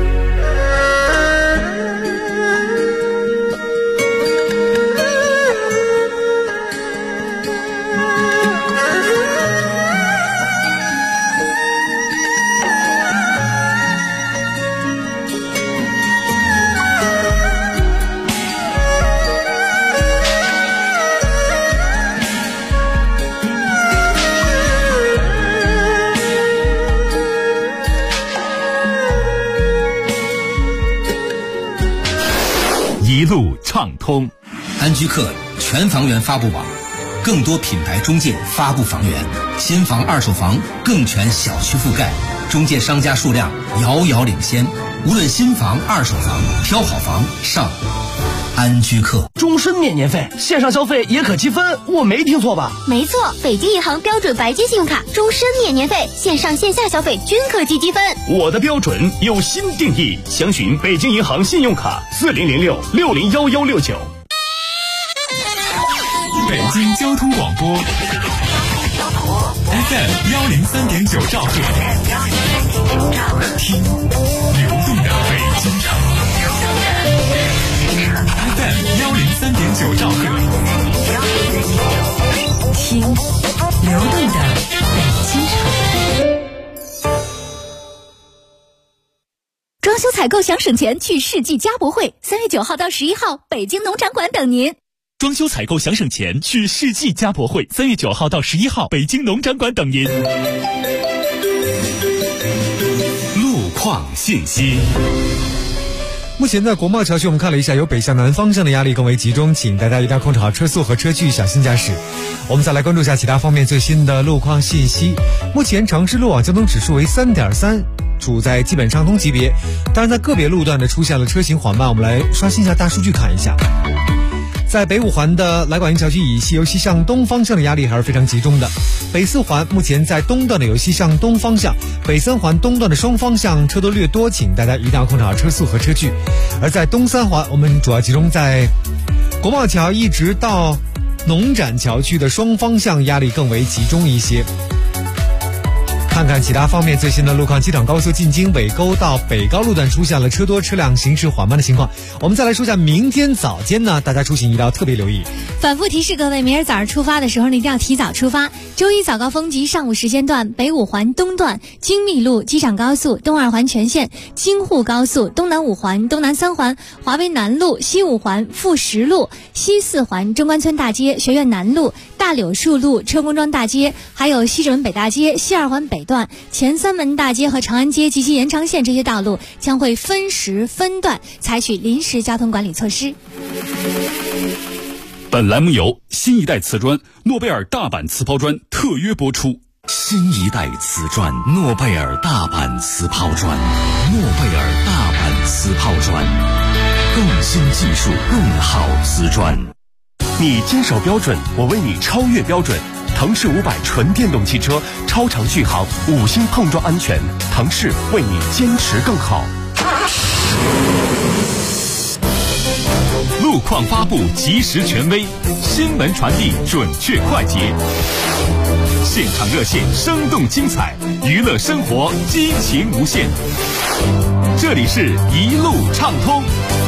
S2: 一路畅通。
S16: 安居客全房源发布网，更多品牌中介发布房源，新房二手房更全小区覆盖，中介商家数量遥遥领先。无论新房二手房，挑好房上安居客。
S19: 终身免年费，线上消费也可积分，我没听错吧？
S20: 没错，北京银行标准白金信用卡终身免年费，线上线下消费均可积积分。
S11: 我的标准有新定义，详询北京银行信用卡4006601169。
S2: 北京交通广播 FM 103.9兆赫，听流动的北京城。FM 103.9兆赫，
S3: 听流动的北京城。
S1: 装修采购想省钱，去世纪家博会，3月9号到11号，北京农展馆等您。
S11: 装修采购想省钱，去世纪家博会，3月9号到11号，北京农展馆等您。
S2: 路况信息。
S9: 目前在国贸桥区，我们看了一下，由北向南方向的压力更为集中，请大家一定要控制好车速和车距，小心驾驶。我们再来关注一下其他方面最新的路况信息。目前城市路网交通指数为3.3，处在基本畅通级别。当然，在个别路段呢出现了车行缓慢，我们来刷新一下大数据看一下。在北五环的来广营桥区以西由西向东方向的压力还是非常集中的。北四环目前在东段的由西向东方向，北三环东段的双方向车都略多，请大家一定要控制好车速和车距。而在东三环，我们主要集中在国贸桥一直到农展桥区的双方向压力更为集中一些。看看其他方面最新的路况，机场高速进京北沟到北高路段出现了车多车辆行驶缓慢的情况。我们再来说一下明天早间呢，大家出行一定要特别留意。
S5: 反复提示各位，明儿早上出发的时候呢，一定要提早出发。周一早高峰及上午时间段，北五环东段、京密路、机场高速、东二环全线、京沪高速、东南五环、东南三环、华为南路、西五环、富实路、西四环、中关村大街、学院南路、大柳树路、车公庄大街，还有西直门北大街、西二环北段、前三门大街和长安街及其延长线这些道路将会分时分段采取临时交通管理措施。
S11: 本栏目由新一代瓷砖诺贝尔大阪瓷抛砖特约播出。
S18: 新一代瓷砖诺贝尔大阪瓷抛砖，诺贝尔大阪瓷抛砖，更新技术，更好瓷砖。
S2: 你坚守标准，我为你超越标准。腾势500纯电动汽车，超长续航，5星碰撞安全，腾势为你坚持更好。路况发布及时权威，新闻传递准确快捷，现场热线生动精彩，娱乐生活激情无限。这里是一路畅通。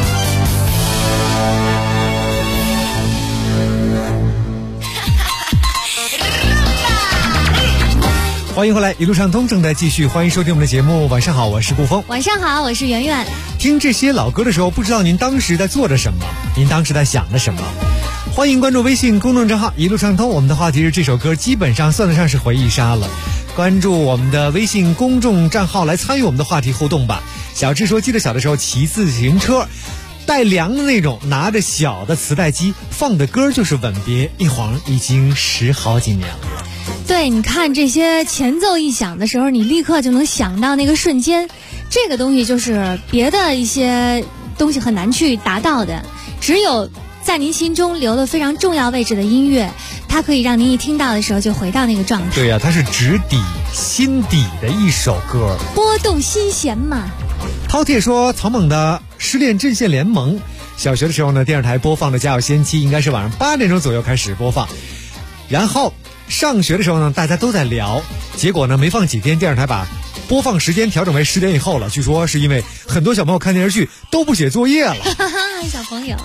S9: 欢迎回来，一路畅通正在继续，欢迎收听我们的节目。晚上好，我是顾峰。
S5: 晚上好，我是圆圆。
S9: 听这些老歌的时候，不知道您当时在做着什么，您当时在想着什么？欢迎关注微信公众账号一路畅通，我们的话题是这首歌基本上算得上是回忆杀了。关注我们的微信公众账号来参与我们的话题互动吧。小智说，记得小的时候骑自行车带梁的那种，拿着小的磁带机放的歌就是《吻别》，一晃已经10好几年了。
S5: 对，你看这些前奏一响的时候，你立刻就能想到那个瞬间，这个东西就是别的一些东西很难去达到的，只有在您心中留了非常重要位置的音乐，它可以让您一听到的时候就回到那个状态。
S9: 对呀，它是直抵心底的一首歌，
S5: 拨动心弦嘛。
S9: 饕餮说草蜢的失恋阵线联盟，小学的时候呢，电视台播放的家有仙妻应该是晚上8点钟左右开始播放，然后上学的时候呢，大家都在聊，结果呢没放几天，电视台把播放时间调整为10点以后了，据说是因为很多小朋友看电视剧都不写作业了。
S5: 小朋友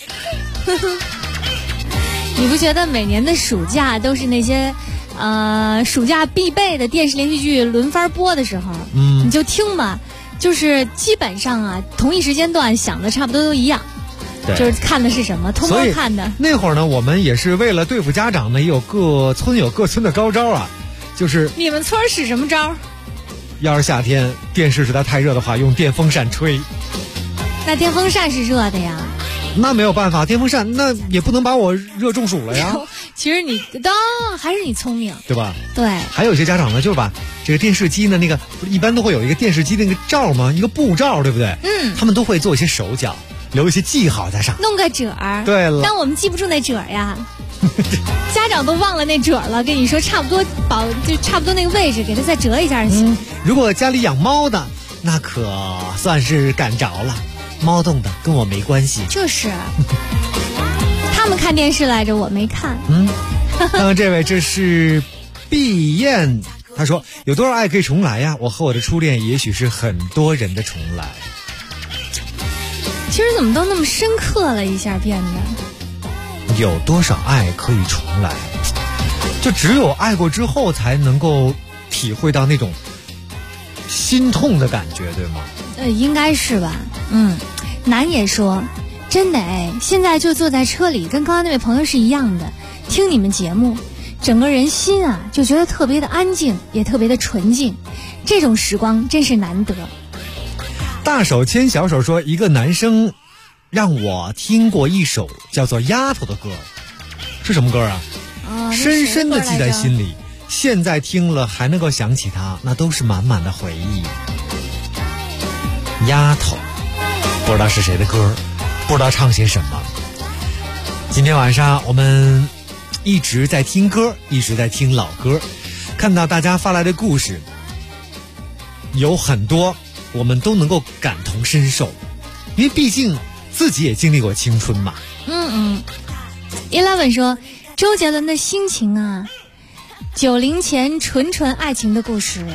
S5: 你不觉得每年的暑假都是那些暑假必备的电视连续剧轮番播的时候，你就听吧，就是基本上啊同一时间段想的差不多都一样，就是看的是什么，通过看的。
S9: 那会儿呢，我们也是为了对付家长呢，也有各村有各村的高招啊，就是
S5: 你们村使什么招？
S9: 要是夏天电视实在太热的话，用电风扇吹。
S5: 那电风扇是热的呀。
S9: 那没有办法，电风扇那也不能把我热中暑了呀。
S5: 其实你还是你聪明，
S9: 对吧？
S5: 对。
S9: 还有一些家长呢，就是把这个电视机呢，那个一般都会有一个电视机那个罩吗？一个布罩，对不对？他们都会做一些手脚，留一些记号在上，
S5: 弄个褶儿。
S9: 对了，
S5: 但我们记不住那褶儿呀。家长都忘了那褶儿了，跟你说差不多就差不多那个位置，给他再折一下就行。
S9: 如果家里养猫的，那可算是赶着了。猫动的跟我没关系，
S5: 就是他们看电视来着，我没看。
S9: 看看这位，这是毕燕，他说有多少爱可以重来呀？我和我的初恋也许是很多人的重来。
S5: 其实怎么都那么深刻了一下变得。
S9: 有多少爱可以重来？就只有爱过之后才能够体会到那种心痛的感觉，对吗？
S5: 应该是吧。南也说真的现在就坐在车里跟刚刚那位朋友是一样的，听你们节目整个人心啊就觉得特别的安静，也特别的纯净，这种时光真是难得。
S9: 大手牵小手说，一个男生让我听过一首叫做《丫头》的歌，是什么歌啊？深深的记在心里，现在听了还能够想起他，那都是满满的回忆。丫头不知道是谁的歌，不知道唱些什么。今天晚上我们一直在听歌，一直在听老歌，看到大家发来的故事有很多我们都能够感同身受，因为毕竟自己也经历过青春嘛。
S5: 11说周杰伦的心情啊，90前纯纯爱情的故事，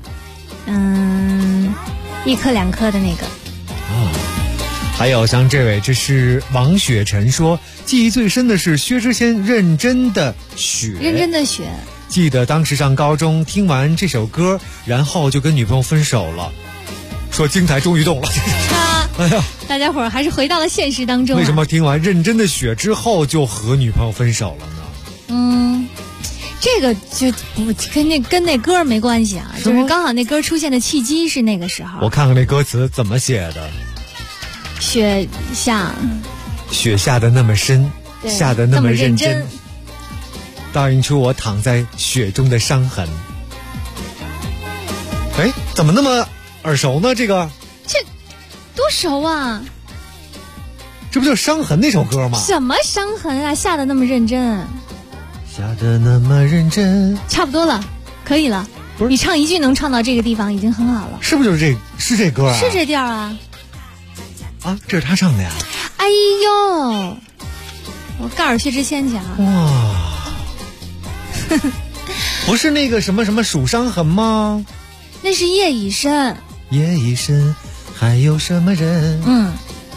S5: 一颗两颗的那个。
S9: 还有像这位，这是王雪晨说，记忆最深的是薛之谦认真的雪。
S5: 认真的雪。
S9: 记得当时上高中，听完这首歌，然后就跟女朋友分手了，说精彩终于动了。哎呀，
S5: 大家伙儿还是回到了现实当中。
S9: 为什么听完认真的雪之后就和女朋友分手了
S5: 呢？这个就不跟那歌没关系啊，就是刚好那歌出现的契机是那个时候。
S9: 我看看那歌词怎么写的。
S5: 雪
S9: 下得那么深，下得那么认真，倒映出我躺在雪中的伤痕。怎么那么耳熟呢？这
S5: 多熟啊！
S9: 这不就是伤痕那首歌吗？
S5: 什么伤痕啊？下得那么认真，
S9: 下得那么认真，
S5: 差不多了，可以了。不是你唱一句能唱到这个地方已经很好了。
S9: 是不是就是是这歌啊？
S5: 是这调啊。
S9: 这是他唱的呀！
S5: 哎呦，我告诉薛之谦去啊！
S9: 哇，不是那个什么什么数伤痕吗？
S5: 那是夜已深。
S9: 夜已深，还有什么人？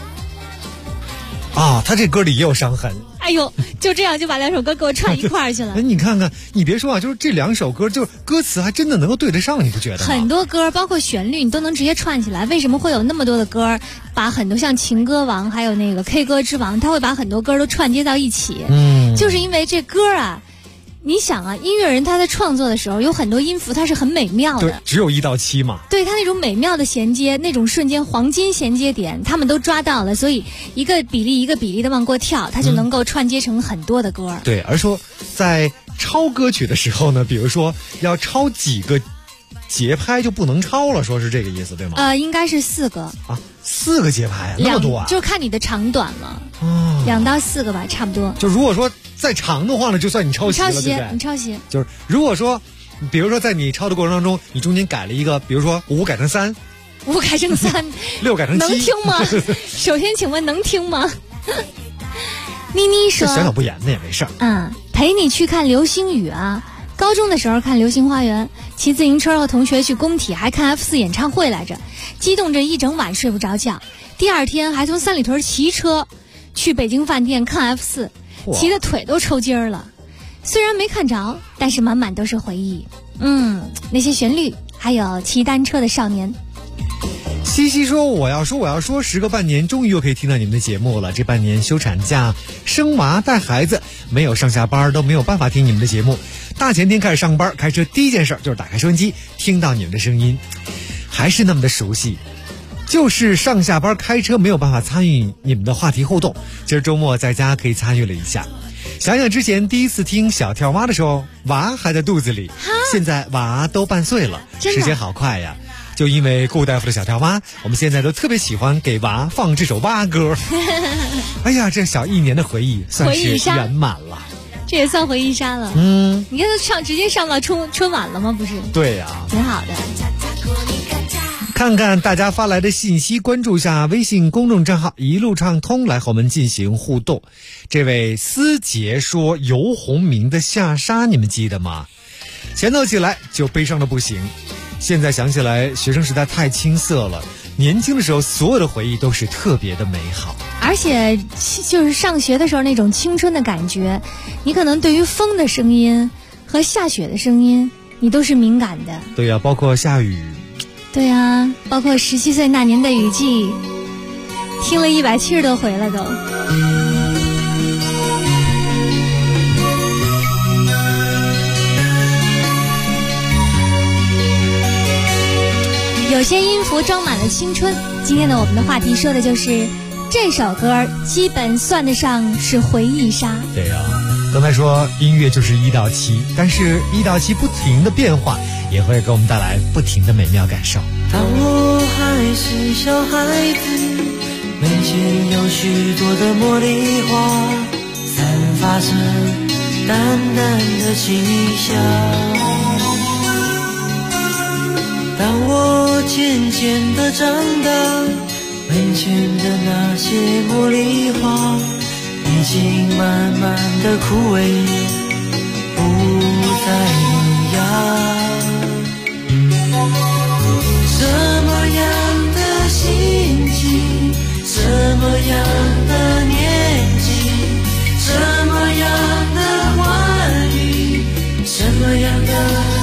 S9: 他这歌里也有伤痕。
S5: 哎呦，就这样就把两首歌给我串一块儿去了。
S9: 你看看，你别说啊，就是这两首歌，就是歌词还真的能够对得上，你不觉得吗？
S5: 很多歌包括旋律你都能直接串起来。为什么会有那么多的歌，把很多像情歌王还有那个 K 歌之王，他会把很多歌都串接到一起？就是因为这歌啊，你想啊，音乐人他在创作的时候有很多音符它是很美妙的，
S9: 对，只有1到7嘛。
S5: 对，他那种美妙的衔接，那种瞬间黄金衔接点，他们都抓到了，所以一个比例一个比例的往过跳，它就能够串接成很多的歌。
S9: 对，而说在抄歌曲的时候呢，比如说要抄几个节拍就不能抄了，说是这个意思对吗？
S5: 应该是4个
S9: 啊，4个节拍那么多啊？
S5: 就看你的长短了。2到4个吧，差不多。
S9: 就如果说再长的话呢，就算你抄袭了，对不对？
S5: 你抄袭。
S9: 就是如果说，比如说在你抄的过程当中，你中间改了一个，比如说5改成3。
S5: 5改成3
S9: 6改成7，
S5: 能听吗？首先请问能听吗？妮妮说
S9: 小小不言的也没事儿。
S5: 陪你去看流星雨啊，高中的时候看流星花园，骑自行车和同学去工体还看 F4 演唱会来着，激动着一整晚睡不着觉，第二天还从三里屯骑车去北京饭店看 F4， 骑的腿都抽筋儿了。虽然没看着，但是满满都是回忆。那些旋律还有骑单车的少年。
S9: 西西说我要说时隔半年终于又可以听到你们的节目了，这半年休产假生娃带孩子，没有上下班都没有办法听你们的节目，大前天开始上班，开车第一件事就是打开收音机，听到你们的声音还是那么的熟悉，就是上下班开车没有办法参与你们的话题互动，今儿周末在家可以参与了一下。想想之前第一次听小跳蛙的时候，娃还在肚子里，现在娃都半岁了，时间好快呀。就因为顾大夫的小跳蛙，我们现在都特别喜欢给娃放这首蛙歌。哎呀，这小1年的回忆算是圆满了，
S5: 这也算回忆杀了。你看他直接上到春晚了吗？不是？
S9: 对呀，
S5: 挺好的。
S9: 看看大家发来的信息，关注一下微信公众账号一路畅通，来和我们进行互动。这位思杰说游鸿明的下沙你们记得吗？前头起来就悲伤的不行，现在想起来学生时代太青涩了，年轻的时候所有的回忆都是特别的美好，
S5: 而且就是上学的时候那种青春的感觉，你可能对于风的声音和下雪的声音你都是敏感的。
S9: 对呀，包括下雨。
S5: 对呀，包括17岁那年的雨季，听了170多回了都。有些音符装满了青春。今天呢，我们的话题说的就是这首歌基本算得上是回忆杀。
S9: 对呀，刚才说音乐就是1到7，但是1到7不停的变化也会给我们带来不停的美妙感受。
S10: 当我还是小孩子，面前有许多的茉莉花，散发着淡淡的清香。当我渐渐地长大，门前的那些茉莉花已经慢慢地枯萎，不再萌芽。什么样的心情，什么样的年纪，什么样的欢愉，什么样的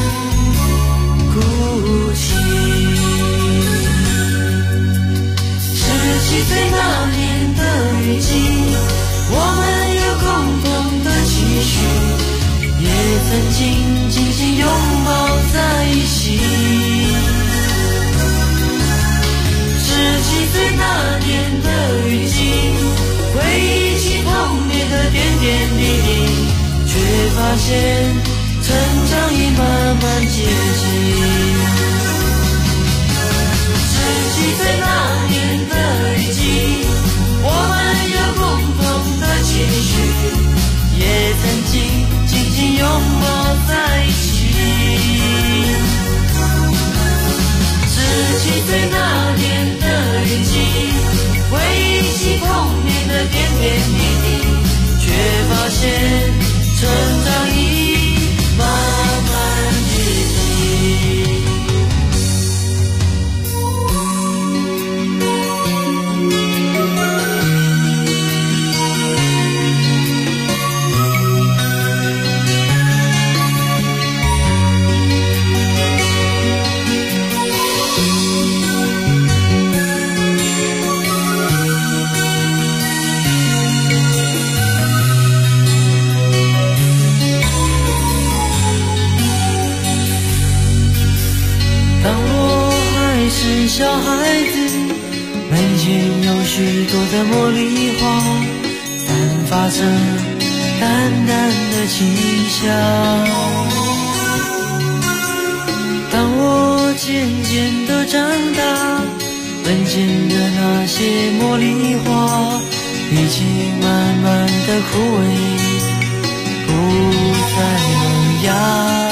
S10: 哭泣。17岁那年的雨季，我们有共同的期许，也曾经紧紧拥抱在一起。17岁那年的雨季，回忆起童年的点点滴滴，却发现成长已慢慢接近。17岁那年的雨季，我们有共同的期许，也曾经紧紧拥抱在一起。17岁那年的雨季，回忆起童年的点点滴滴，却发现成长已慢慢接近。小孩子门前有许多的茉莉花，散发着
S8: 淡淡的清香。当我渐渐地长大，门前的那些茉莉花已经慢慢的枯萎，不再萌芽。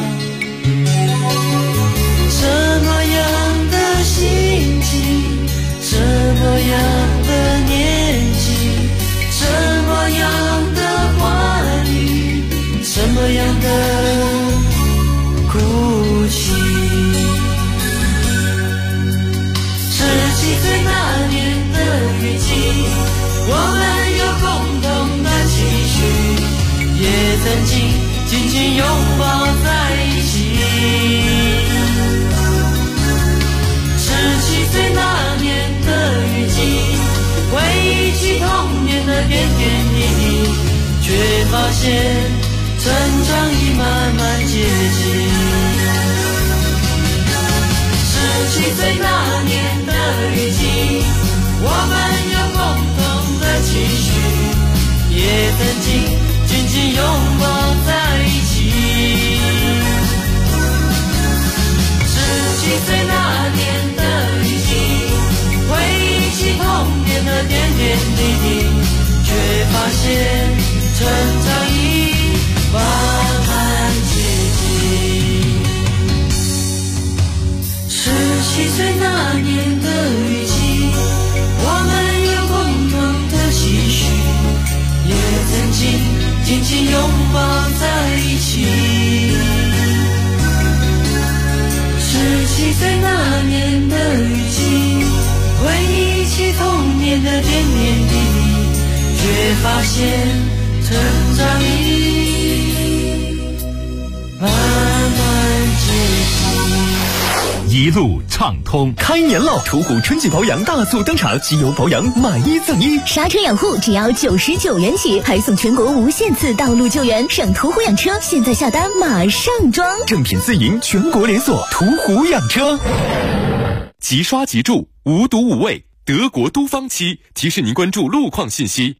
S8: 什么样的心情，什么样的年纪，什么样的话语，什么样的哭泣。17岁那年的雨季，我们有共同的期许，也曾经紧紧拥抱在一起。17岁那年的雨季，回忆起童年的点点滴滴，却发现成长已慢慢接近。17岁那年的雨季，我们有共同的期许，也曾经紧紧拥抱在一起。17岁那年的雨季，回忆起童年的点点滴滴，却发现成长已慢慢接近。17岁那年的雨季，我们有共同的期许，也曾经紧紧拥抱在一起。17岁那年的雨季，回忆起童年的点点滴滴，却发现成长已慢慢接近。
S2: 一路畅通，
S15: 开年了！途虎春季保养大促登场，机油保养买1赠1，
S1: 刹车养护只要99元起，还送全国无限次道路救援。上途虎养车，现在下单马上装，
S15: 正品自营，全国连锁，途虎养车。
S2: 即刷即住，无毒无味，德国都芳漆提示您关注路况信息。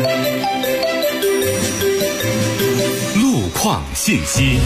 S2: 路况信息。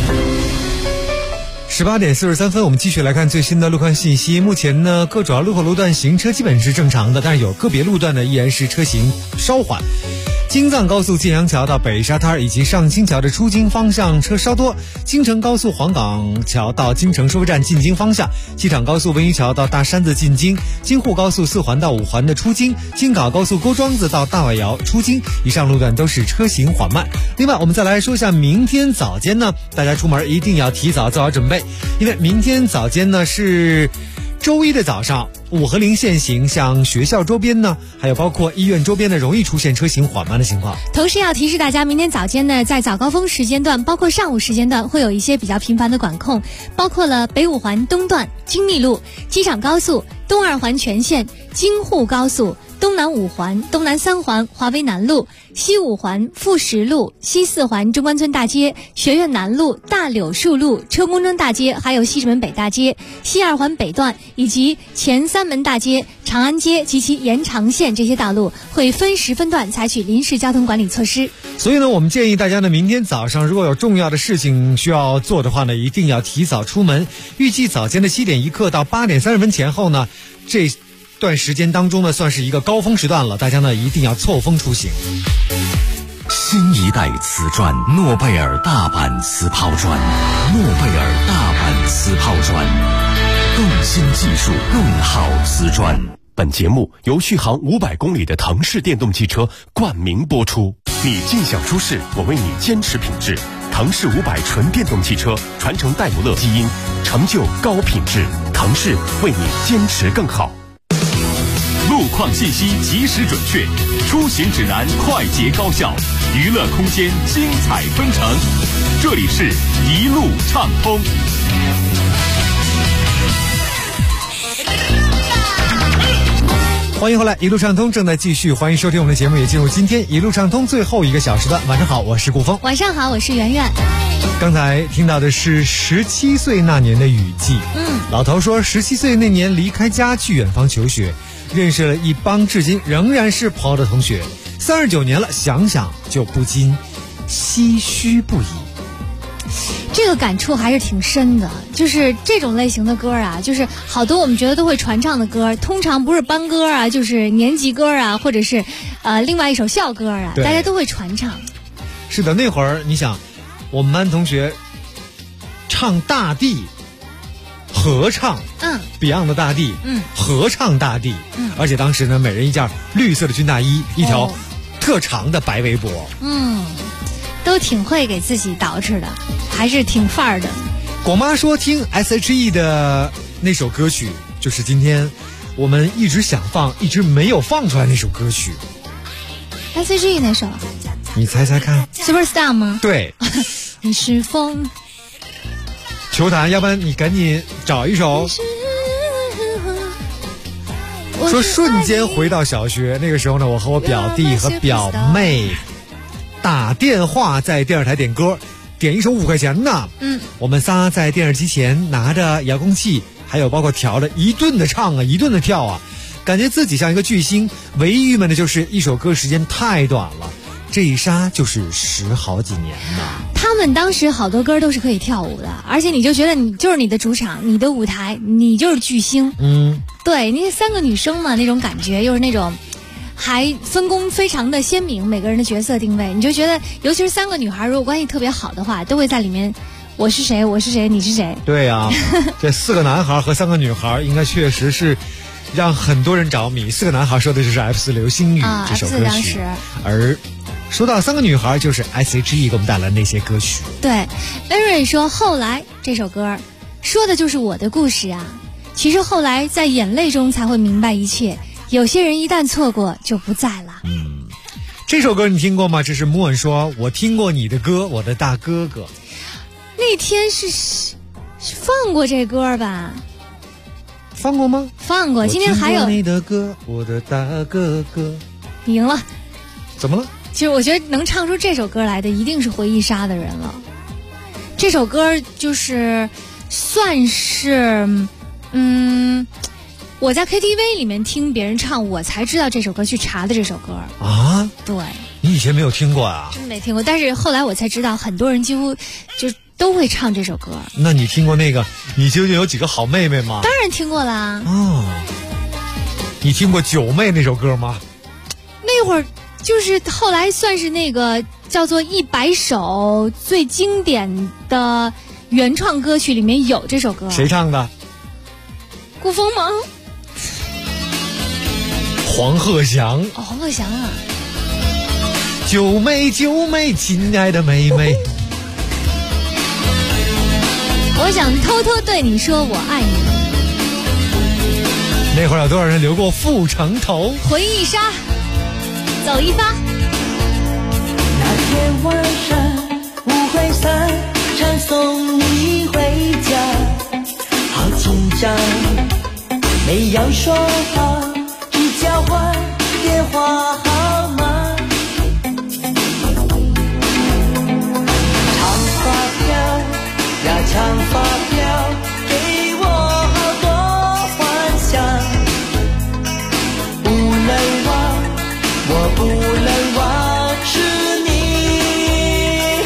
S9: 18点43分，我们继续来看最新的路况信息。目前呢，各主要路口路段行车基本是正常的，但是有个别路段呢依然是车行稍缓。京藏高速建阳桥到北沙滩以及上京桥的出京方向车稍多，京承高速黄岗桥到京承收费站进京方向，机场高速文榆桥到大山子进京，京沪高速4环到5环的出京，京港高速沟庄子到大外窑出京，以上路段都是车行缓慢。另外我们再来说一下明天早间呢，大家出门一定要提早做好准备，因为明天早间呢是周一的早上，5和0限行，像学校周边呢，还有包括医院周边呢，容易出现车行缓慢的情况。
S5: 同时要提示大家，明天早间呢，在早高峰时间段，包括上午时间段，会有一些比较频繁的管控，包括了北5环东段、京密路、机场高速、东2环全线、京沪高速、东南5环、东南3环、华威南路、西5环富实路、西4环中关村大街、学院南路、大柳树路、车公庄大街，还有西直门北大街、西2环北段以及前3门大街、长安街及其延长线这些道路会分时分段采取临时交通管理措施。
S9: 所以呢，我们建议大家呢，明天早上如果有重要的事情需要做的话呢，一定要提早出门。预计早间的7点1刻到8点30分前后呢，这段时间当中呢，算是一个高峰时段了，大家呢一定要错峰出行。
S18: 新一代瓷砖，诺贝尔大阪瓷抛砖，诺贝尔大阪瓷抛砖，更新技术，更好瓷砖。
S11: 本节目由续航500公里的腾势电动汽车冠名播出。你尽享舒适，我为你坚持品质。腾势500纯电动汽车传承戴姆勒基因，成就高品质。腾势为你坚持更好。
S2: 路况信息及时准确，出行指南快捷高效，娱乐空间精彩纷呈。这里是一路畅通。
S9: 欢迎回来，一路畅通正在继续，欢迎收听我们的节目，也进入今天一路畅通最后1个小时的晚上好，我是顾峰。
S5: 晚上好，我是圆圆。
S9: 刚才听到的是17岁那年的雨季。老头说17岁那年离开家去远方求学，认识了一帮至今仍然是朋友的同学，39年了，想想就不禁唏嘘不已。
S5: 这个感触还是挺深的，就是这种类型的歌啊，就是好多我们觉得都会传唱的歌，通常不是班歌啊，就是年级歌啊，或者是另外一首校歌啊，大家都会传唱。
S9: 是的，那会儿你想，我们班同学唱大地，合唱，Beyond 的大地，合唱大地，而且当时呢，每人一件绿色的军大衣，一条特长的白围脖，
S5: 都挺会给自己捯饬的，还是挺范儿的。
S9: 果妈说听 S.H.E 的那首歌曲，就是今天我们一直想放，一直没有放出来那首歌曲。
S5: S.H.E 那首？
S9: 你猜猜看。
S5: Superstar 吗？
S9: 对。
S5: 你是风。
S9: 球坛，要不然你赶紧找一首。说瞬间回到小学，那个时候呢，我和我表弟和表妹打电话在电视台点歌，点一首5块钱呢。我们仨在电视机前拿着遥控器，还有包括调的，一顿的唱啊，一顿的跳啊，感觉自己像一个巨星。唯一郁闷的就是一首歌时间太短了，这一杀就是10好几年呢。
S5: 他们当时好多歌都是可以跳舞的，而且你就觉得你就是你的主场，你的舞台，你就是巨星。对，那3个女生嘛，那种感觉又是那种还分工非常的鲜明，每个人的角色定位，你就觉得尤其是3个女孩如果关系特别好的话，都会在里面我是谁我是谁你是谁。
S9: 对啊这4个男孩和3个女孩应该确实是让很多人着迷。4个男孩说的就是 F4 流星雨这首歌曲，而说到3个女孩就是 S.H.E 给我们带来那些歌曲。
S5: 对，恩瑞说后来这首歌说的就是我的故事啊，其实后来在眼泪中才会明白一切，有些人一旦错过就不在了。
S9: 这首歌你听过吗？这是莫文说我听过你的歌，我的大哥哥。
S5: 那天是放过这歌吧？
S9: 放过吗？
S5: 放过。今天还有
S9: 你的歌，我的大哥哥。
S5: 你赢了。
S9: 怎么了？
S5: 其实我觉得能唱出这首歌来的一定是回忆杀的人了。这首歌就是算是我在 KTV 里面听别人唱，我才知道这首歌，去查的这首歌
S9: 啊。
S5: 对，
S9: 你以前没有听过啊？
S5: 真没听过，但是后来我才知道，很多人几乎就都会唱这首歌。
S9: 那你听过那个你究竟有几个好妹妹吗？
S5: 当然听过啦。
S9: 你听过九妹那首歌吗？
S5: 那会儿就是后来算是那个叫做100首最经典的原创歌曲里面有这首歌。
S9: 谁唱的？
S5: 顾风吗？
S9: 黄鹤翔。
S5: 黄鹤翔啊。
S9: 九妹九妹，亲爱的妹妹。
S5: 我想偷偷对你说我爱你。
S9: 那会儿有多少人留过阜成头？
S5: 回忆杀，走一发。
S8: 那天晚上5会3唱送你回家，好紧张，没有说话，只交换电话号码。长发飘呀长发飘，给我好多幻想，不能忘，我不能忘是你。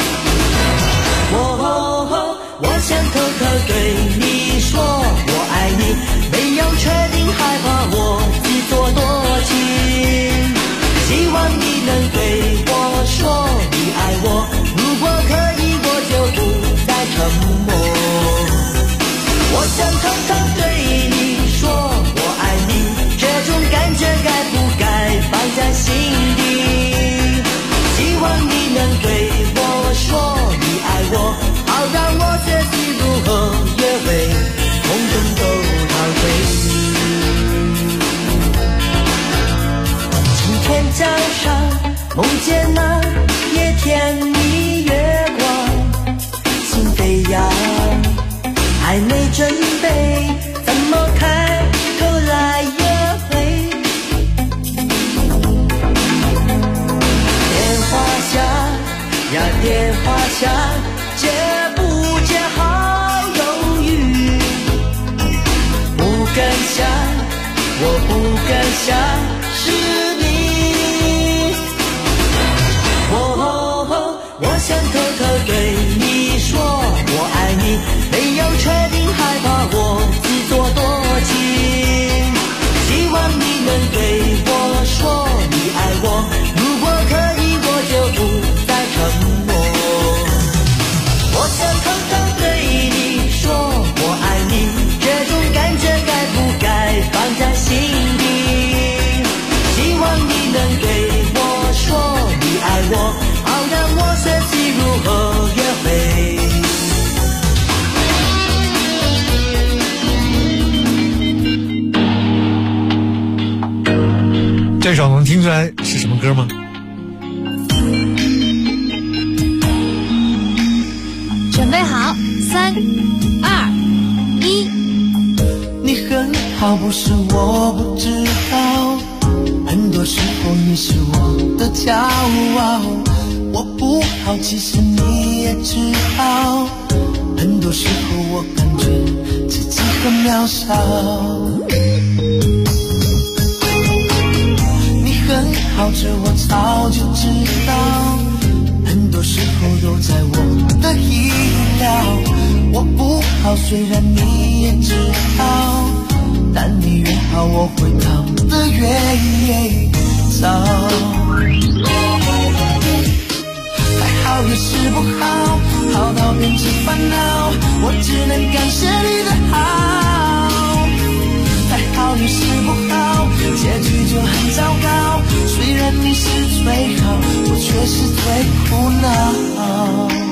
S8: 我想偷偷对你说我爱你，没有确定害怕我自作多情，希望你能对我说你爱我，如果可以我就不再沉默。我想偷偷对你说我爱你，这种感觉该不该放在心底，希望你能对我说你爱我，好让我这次如何约会通通都逃退。今天早上梦见那夜甜蜜月光，心飞扬，还没准备，怎么开口来约会？电话响呀电话响，接不接好犹豫，不敢想，我不敢想是你。
S10: 我想偷偷对你说我爱你，没有确定害怕我自作多情，希望你能对我说你爱我，如果可以我就不再沉默。我想偷偷对你说我爱你，这种感觉该不该放在心底，希望你能对我说你爱我，好让我学习如何约会。
S9: 这首能听出来是什么歌吗？
S5: 准备好，3、2、1。
S10: 你很好，不是我不知道，很多时候你是我的骄傲。我不好，其实你也知道，很多时候我感觉自己很渺小。你很好，这我早就知道，很多时候都在我的意料。我不好，虽然你也知道，但你越好，我会逃得越早。还好也是不好，好到变成烦恼，我只能感谢你的好。还好也是不好，结局就很糟糕，虽然你是最好，我却是最苦恼。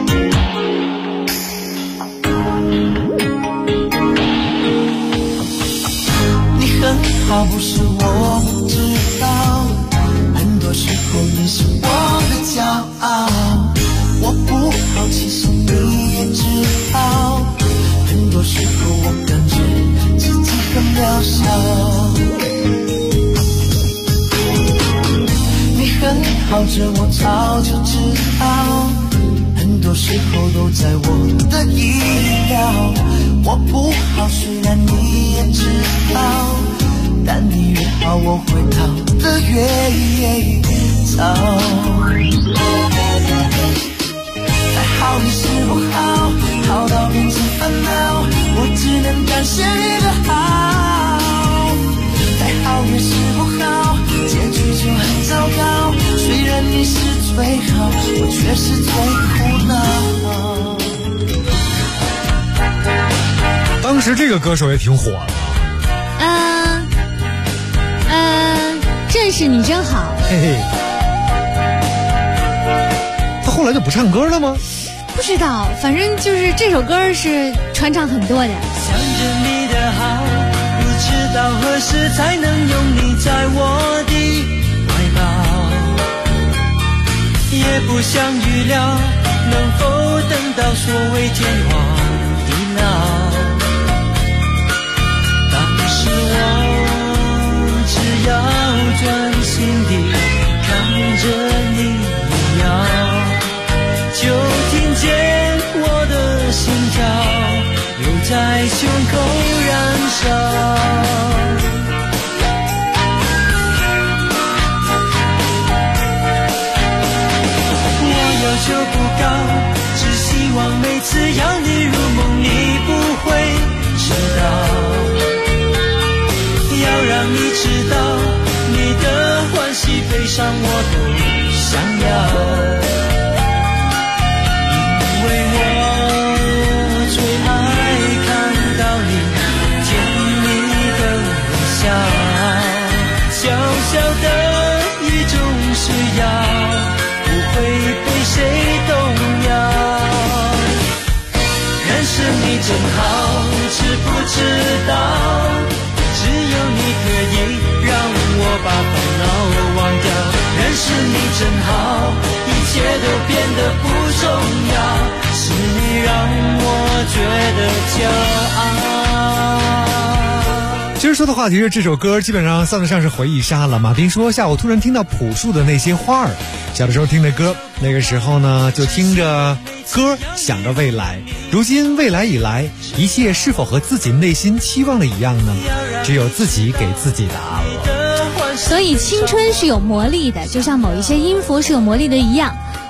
S10: 你很好，不是我不知道，很多时候你是我的骄傲。我不好，其实你也知道，很多时候我感觉自己很渺小。你很好，这我早就知道，很多时候都在我的意料。我不好，虽然你也知道，但你越好，我会逃得越早。还好也是不好，好到变成烦恼，我只能感谢你的好。还好也是不好，结局就很糟糕，虽然你是最好，我却是最苦恼。
S9: 当时这个歌手也挺火的。
S5: 认识你真好。
S9: 嘿嘿。他后来就不唱歌了吗？
S5: 不知道，反正就是这首歌是传唱很多的。
S10: 想着你的好，不知道何时才能拥你在我的怀抱，也不想预料能否等到所谓天荒地老。当时我只要专心地看着你摇，就听见我的心跳又在胸口燃烧。我要求不高，只希望每次要你入梦，你不会迟到。要让你知道，你的欢喜悲伤我都想要。因为我最爱看到你甜蜜的微笑，小小的一种需要，不会被谁动摇。认识你真好，知不知道？只有你可以让我把烦恼忘掉。认识你真好，一切都变得不重要，是你让我觉得骄傲。
S9: 其实说的话题是这首歌基本上算得上是回忆杀了。马丁说，下午突然听到朴树的那些花儿，小的时候听的歌，那个时候呢就听着歌想着未来，如今未来已来，一切是否和自己内心期望的一样呢？只有自己给自己答案了。
S5: 所以青春是有魔力的，就像某一些音符是有魔力的一样。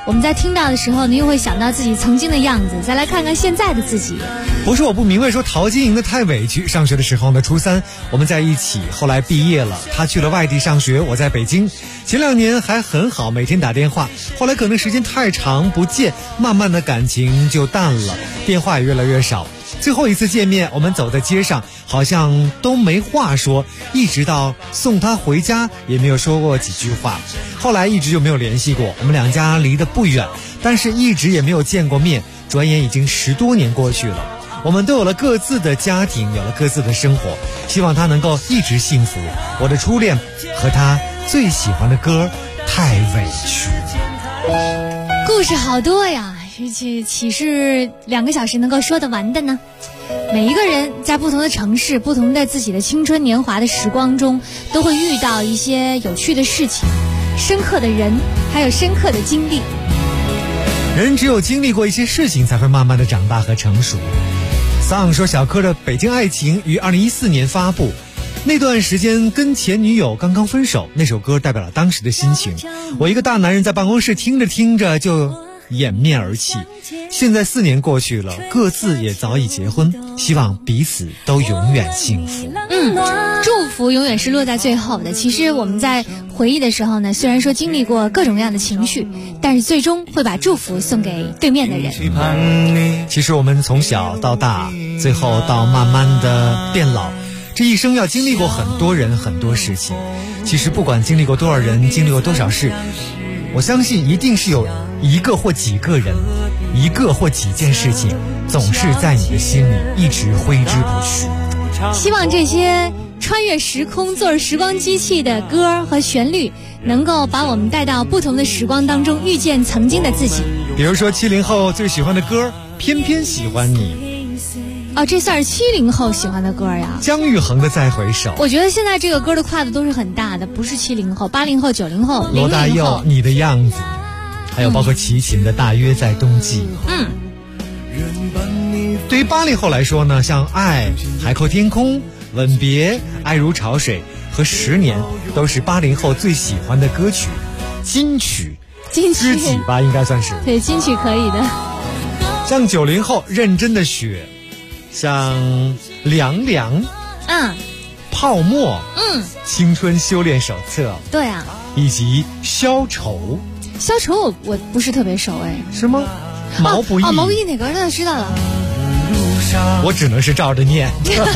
S5: 我们在听到的时候呢，又会想到自己曾经的样子，再来看看现在的自己。
S9: 不是我不明白，说陶晶莹的太委屈。上学的时候呢，初三我们在一起，后来毕业了，她去了外地上学，我在北京。前2年还很好，每天打电话，后来可能时间太长不见，慢慢的感情就淡了，电话也越来越少。最后一次见面，我们走在街上，好像都没话说，一直到送她回家也没有说过几句话。后来一直就没有联系过，我们两家离得不远，但是一直也没有见过面。转眼已经10多年过去了，我们都有了各自的家庭，有了各自的生活，希望她能够一直幸福。我的初恋和她最喜欢的歌太委屈。
S5: 故事好多呀，岂是2个小时能够说得完的呢？每一个人在不同的城市，不同的自己的青春年华的时光中，都会遇到一些有趣的事情，深刻的人，还有深刻的经历。
S9: 人只有经历过一些事情，才会慢慢的长大和成熟。桑说小柯的《北京爱情》于2014年发布，那段时间跟前女友刚刚分手，那首歌代表了当时的心情。我一个大男人在办公室听着听着就掩面而泣。现在4年过去了，各自也早已结婚，希望彼此都永远幸福。
S5: 祝福永远是落在最后的。其实我们在回忆的时候呢，虽然说经历过各种各样的情绪，但是最终会把祝福送给对面的人。
S9: 其实我们从小到大，最后到慢慢的变老，这一生要经历过很多人很多事情。其实不管经历过多少人，经历过多少事，我相信一定是有一个或几个人，一个或几件事情，总是在你的心里一直挥之不去。
S5: 希望这些穿越时空坐着时光机器的歌和旋律，能够把我们带到不同的时光当中，遇见曾经的自己。
S9: 比如说70后最喜欢的歌，偏偏喜欢你。
S5: 这算是70后喜欢的歌呀。
S9: 姜育恒的再回首。
S5: 我觉得现在这个歌的跨度都是很大的，不是70后、80后、90后、00后。
S9: 罗大佑你的样子，还有包括齐秦的大约在冬季。对于80后来说呢，像爱、海阔天空、吻别、爱如潮水和10年都是80后最喜欢的歌曲。金曲知己吧，应该算是。
S5: 对，金曲可以的。
S9: 像90后认真的雪，像凉凉，泡沫，青春修炼手册，
S5: 对啊，
S9: 以及消愁。
S5: 消愁我不是特别熟哎。
S9: 是吗？毛不易。
S5: 毛不易哪歌呢？知道了。
S9: 我只能是照着念。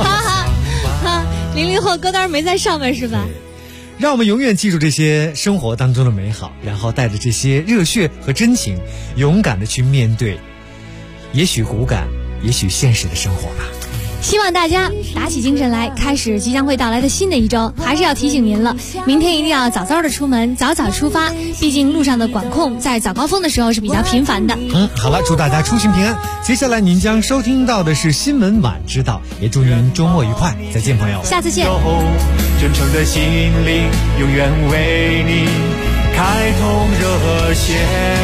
S5: 00后歌单没在上面是吧？
S9: 让我们永远记住这些生活当中的美好，然后带着这些热血和真情，勇敢的去面对，也许骨感，也许现实的生活吧。
S5: 希望大家打起精神来，开始即将会到来的新的一周。还是要提醒您了，明天一定要早早的出门，早早出发，毕竟路上的管控在早高峰的时候是比较频繁的。
S9: 好了，祝大家出行平安。接下来您将收听到的是新闻晚知道，也祝您周末愉快，再见朋友，
S5: 下次见。
S12: 真诚的心灵永远为你开通热线，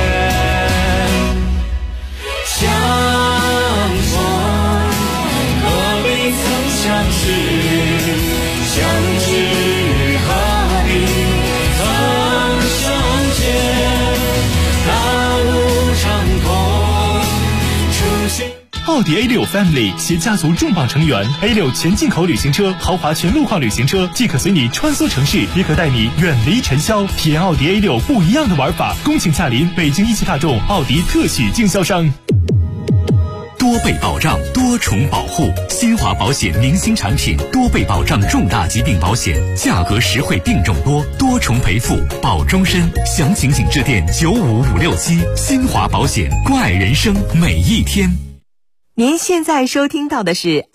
S12: 相逢何必曾相识，相知何必曾相见，大路长空初心。
S11: 奥迪A6 Family 携家族重磅成员 A6 全进口旅行车、豪华全路况旅行车，既可随你穿梭城市，也可带你远离尘嚣。体验奥迪 A6 不一样的玩法，恭请驾临北京一汽大众奥迪特许经销商。
S18: 多倍保障，多重保护，新华保险明星产品，多倍保障重大疾病保险，价格实惠，病种多，多重赔付，保终身。详情请致电95567。新华保险，关爱人生每一天。
S21: 您现在收听到的是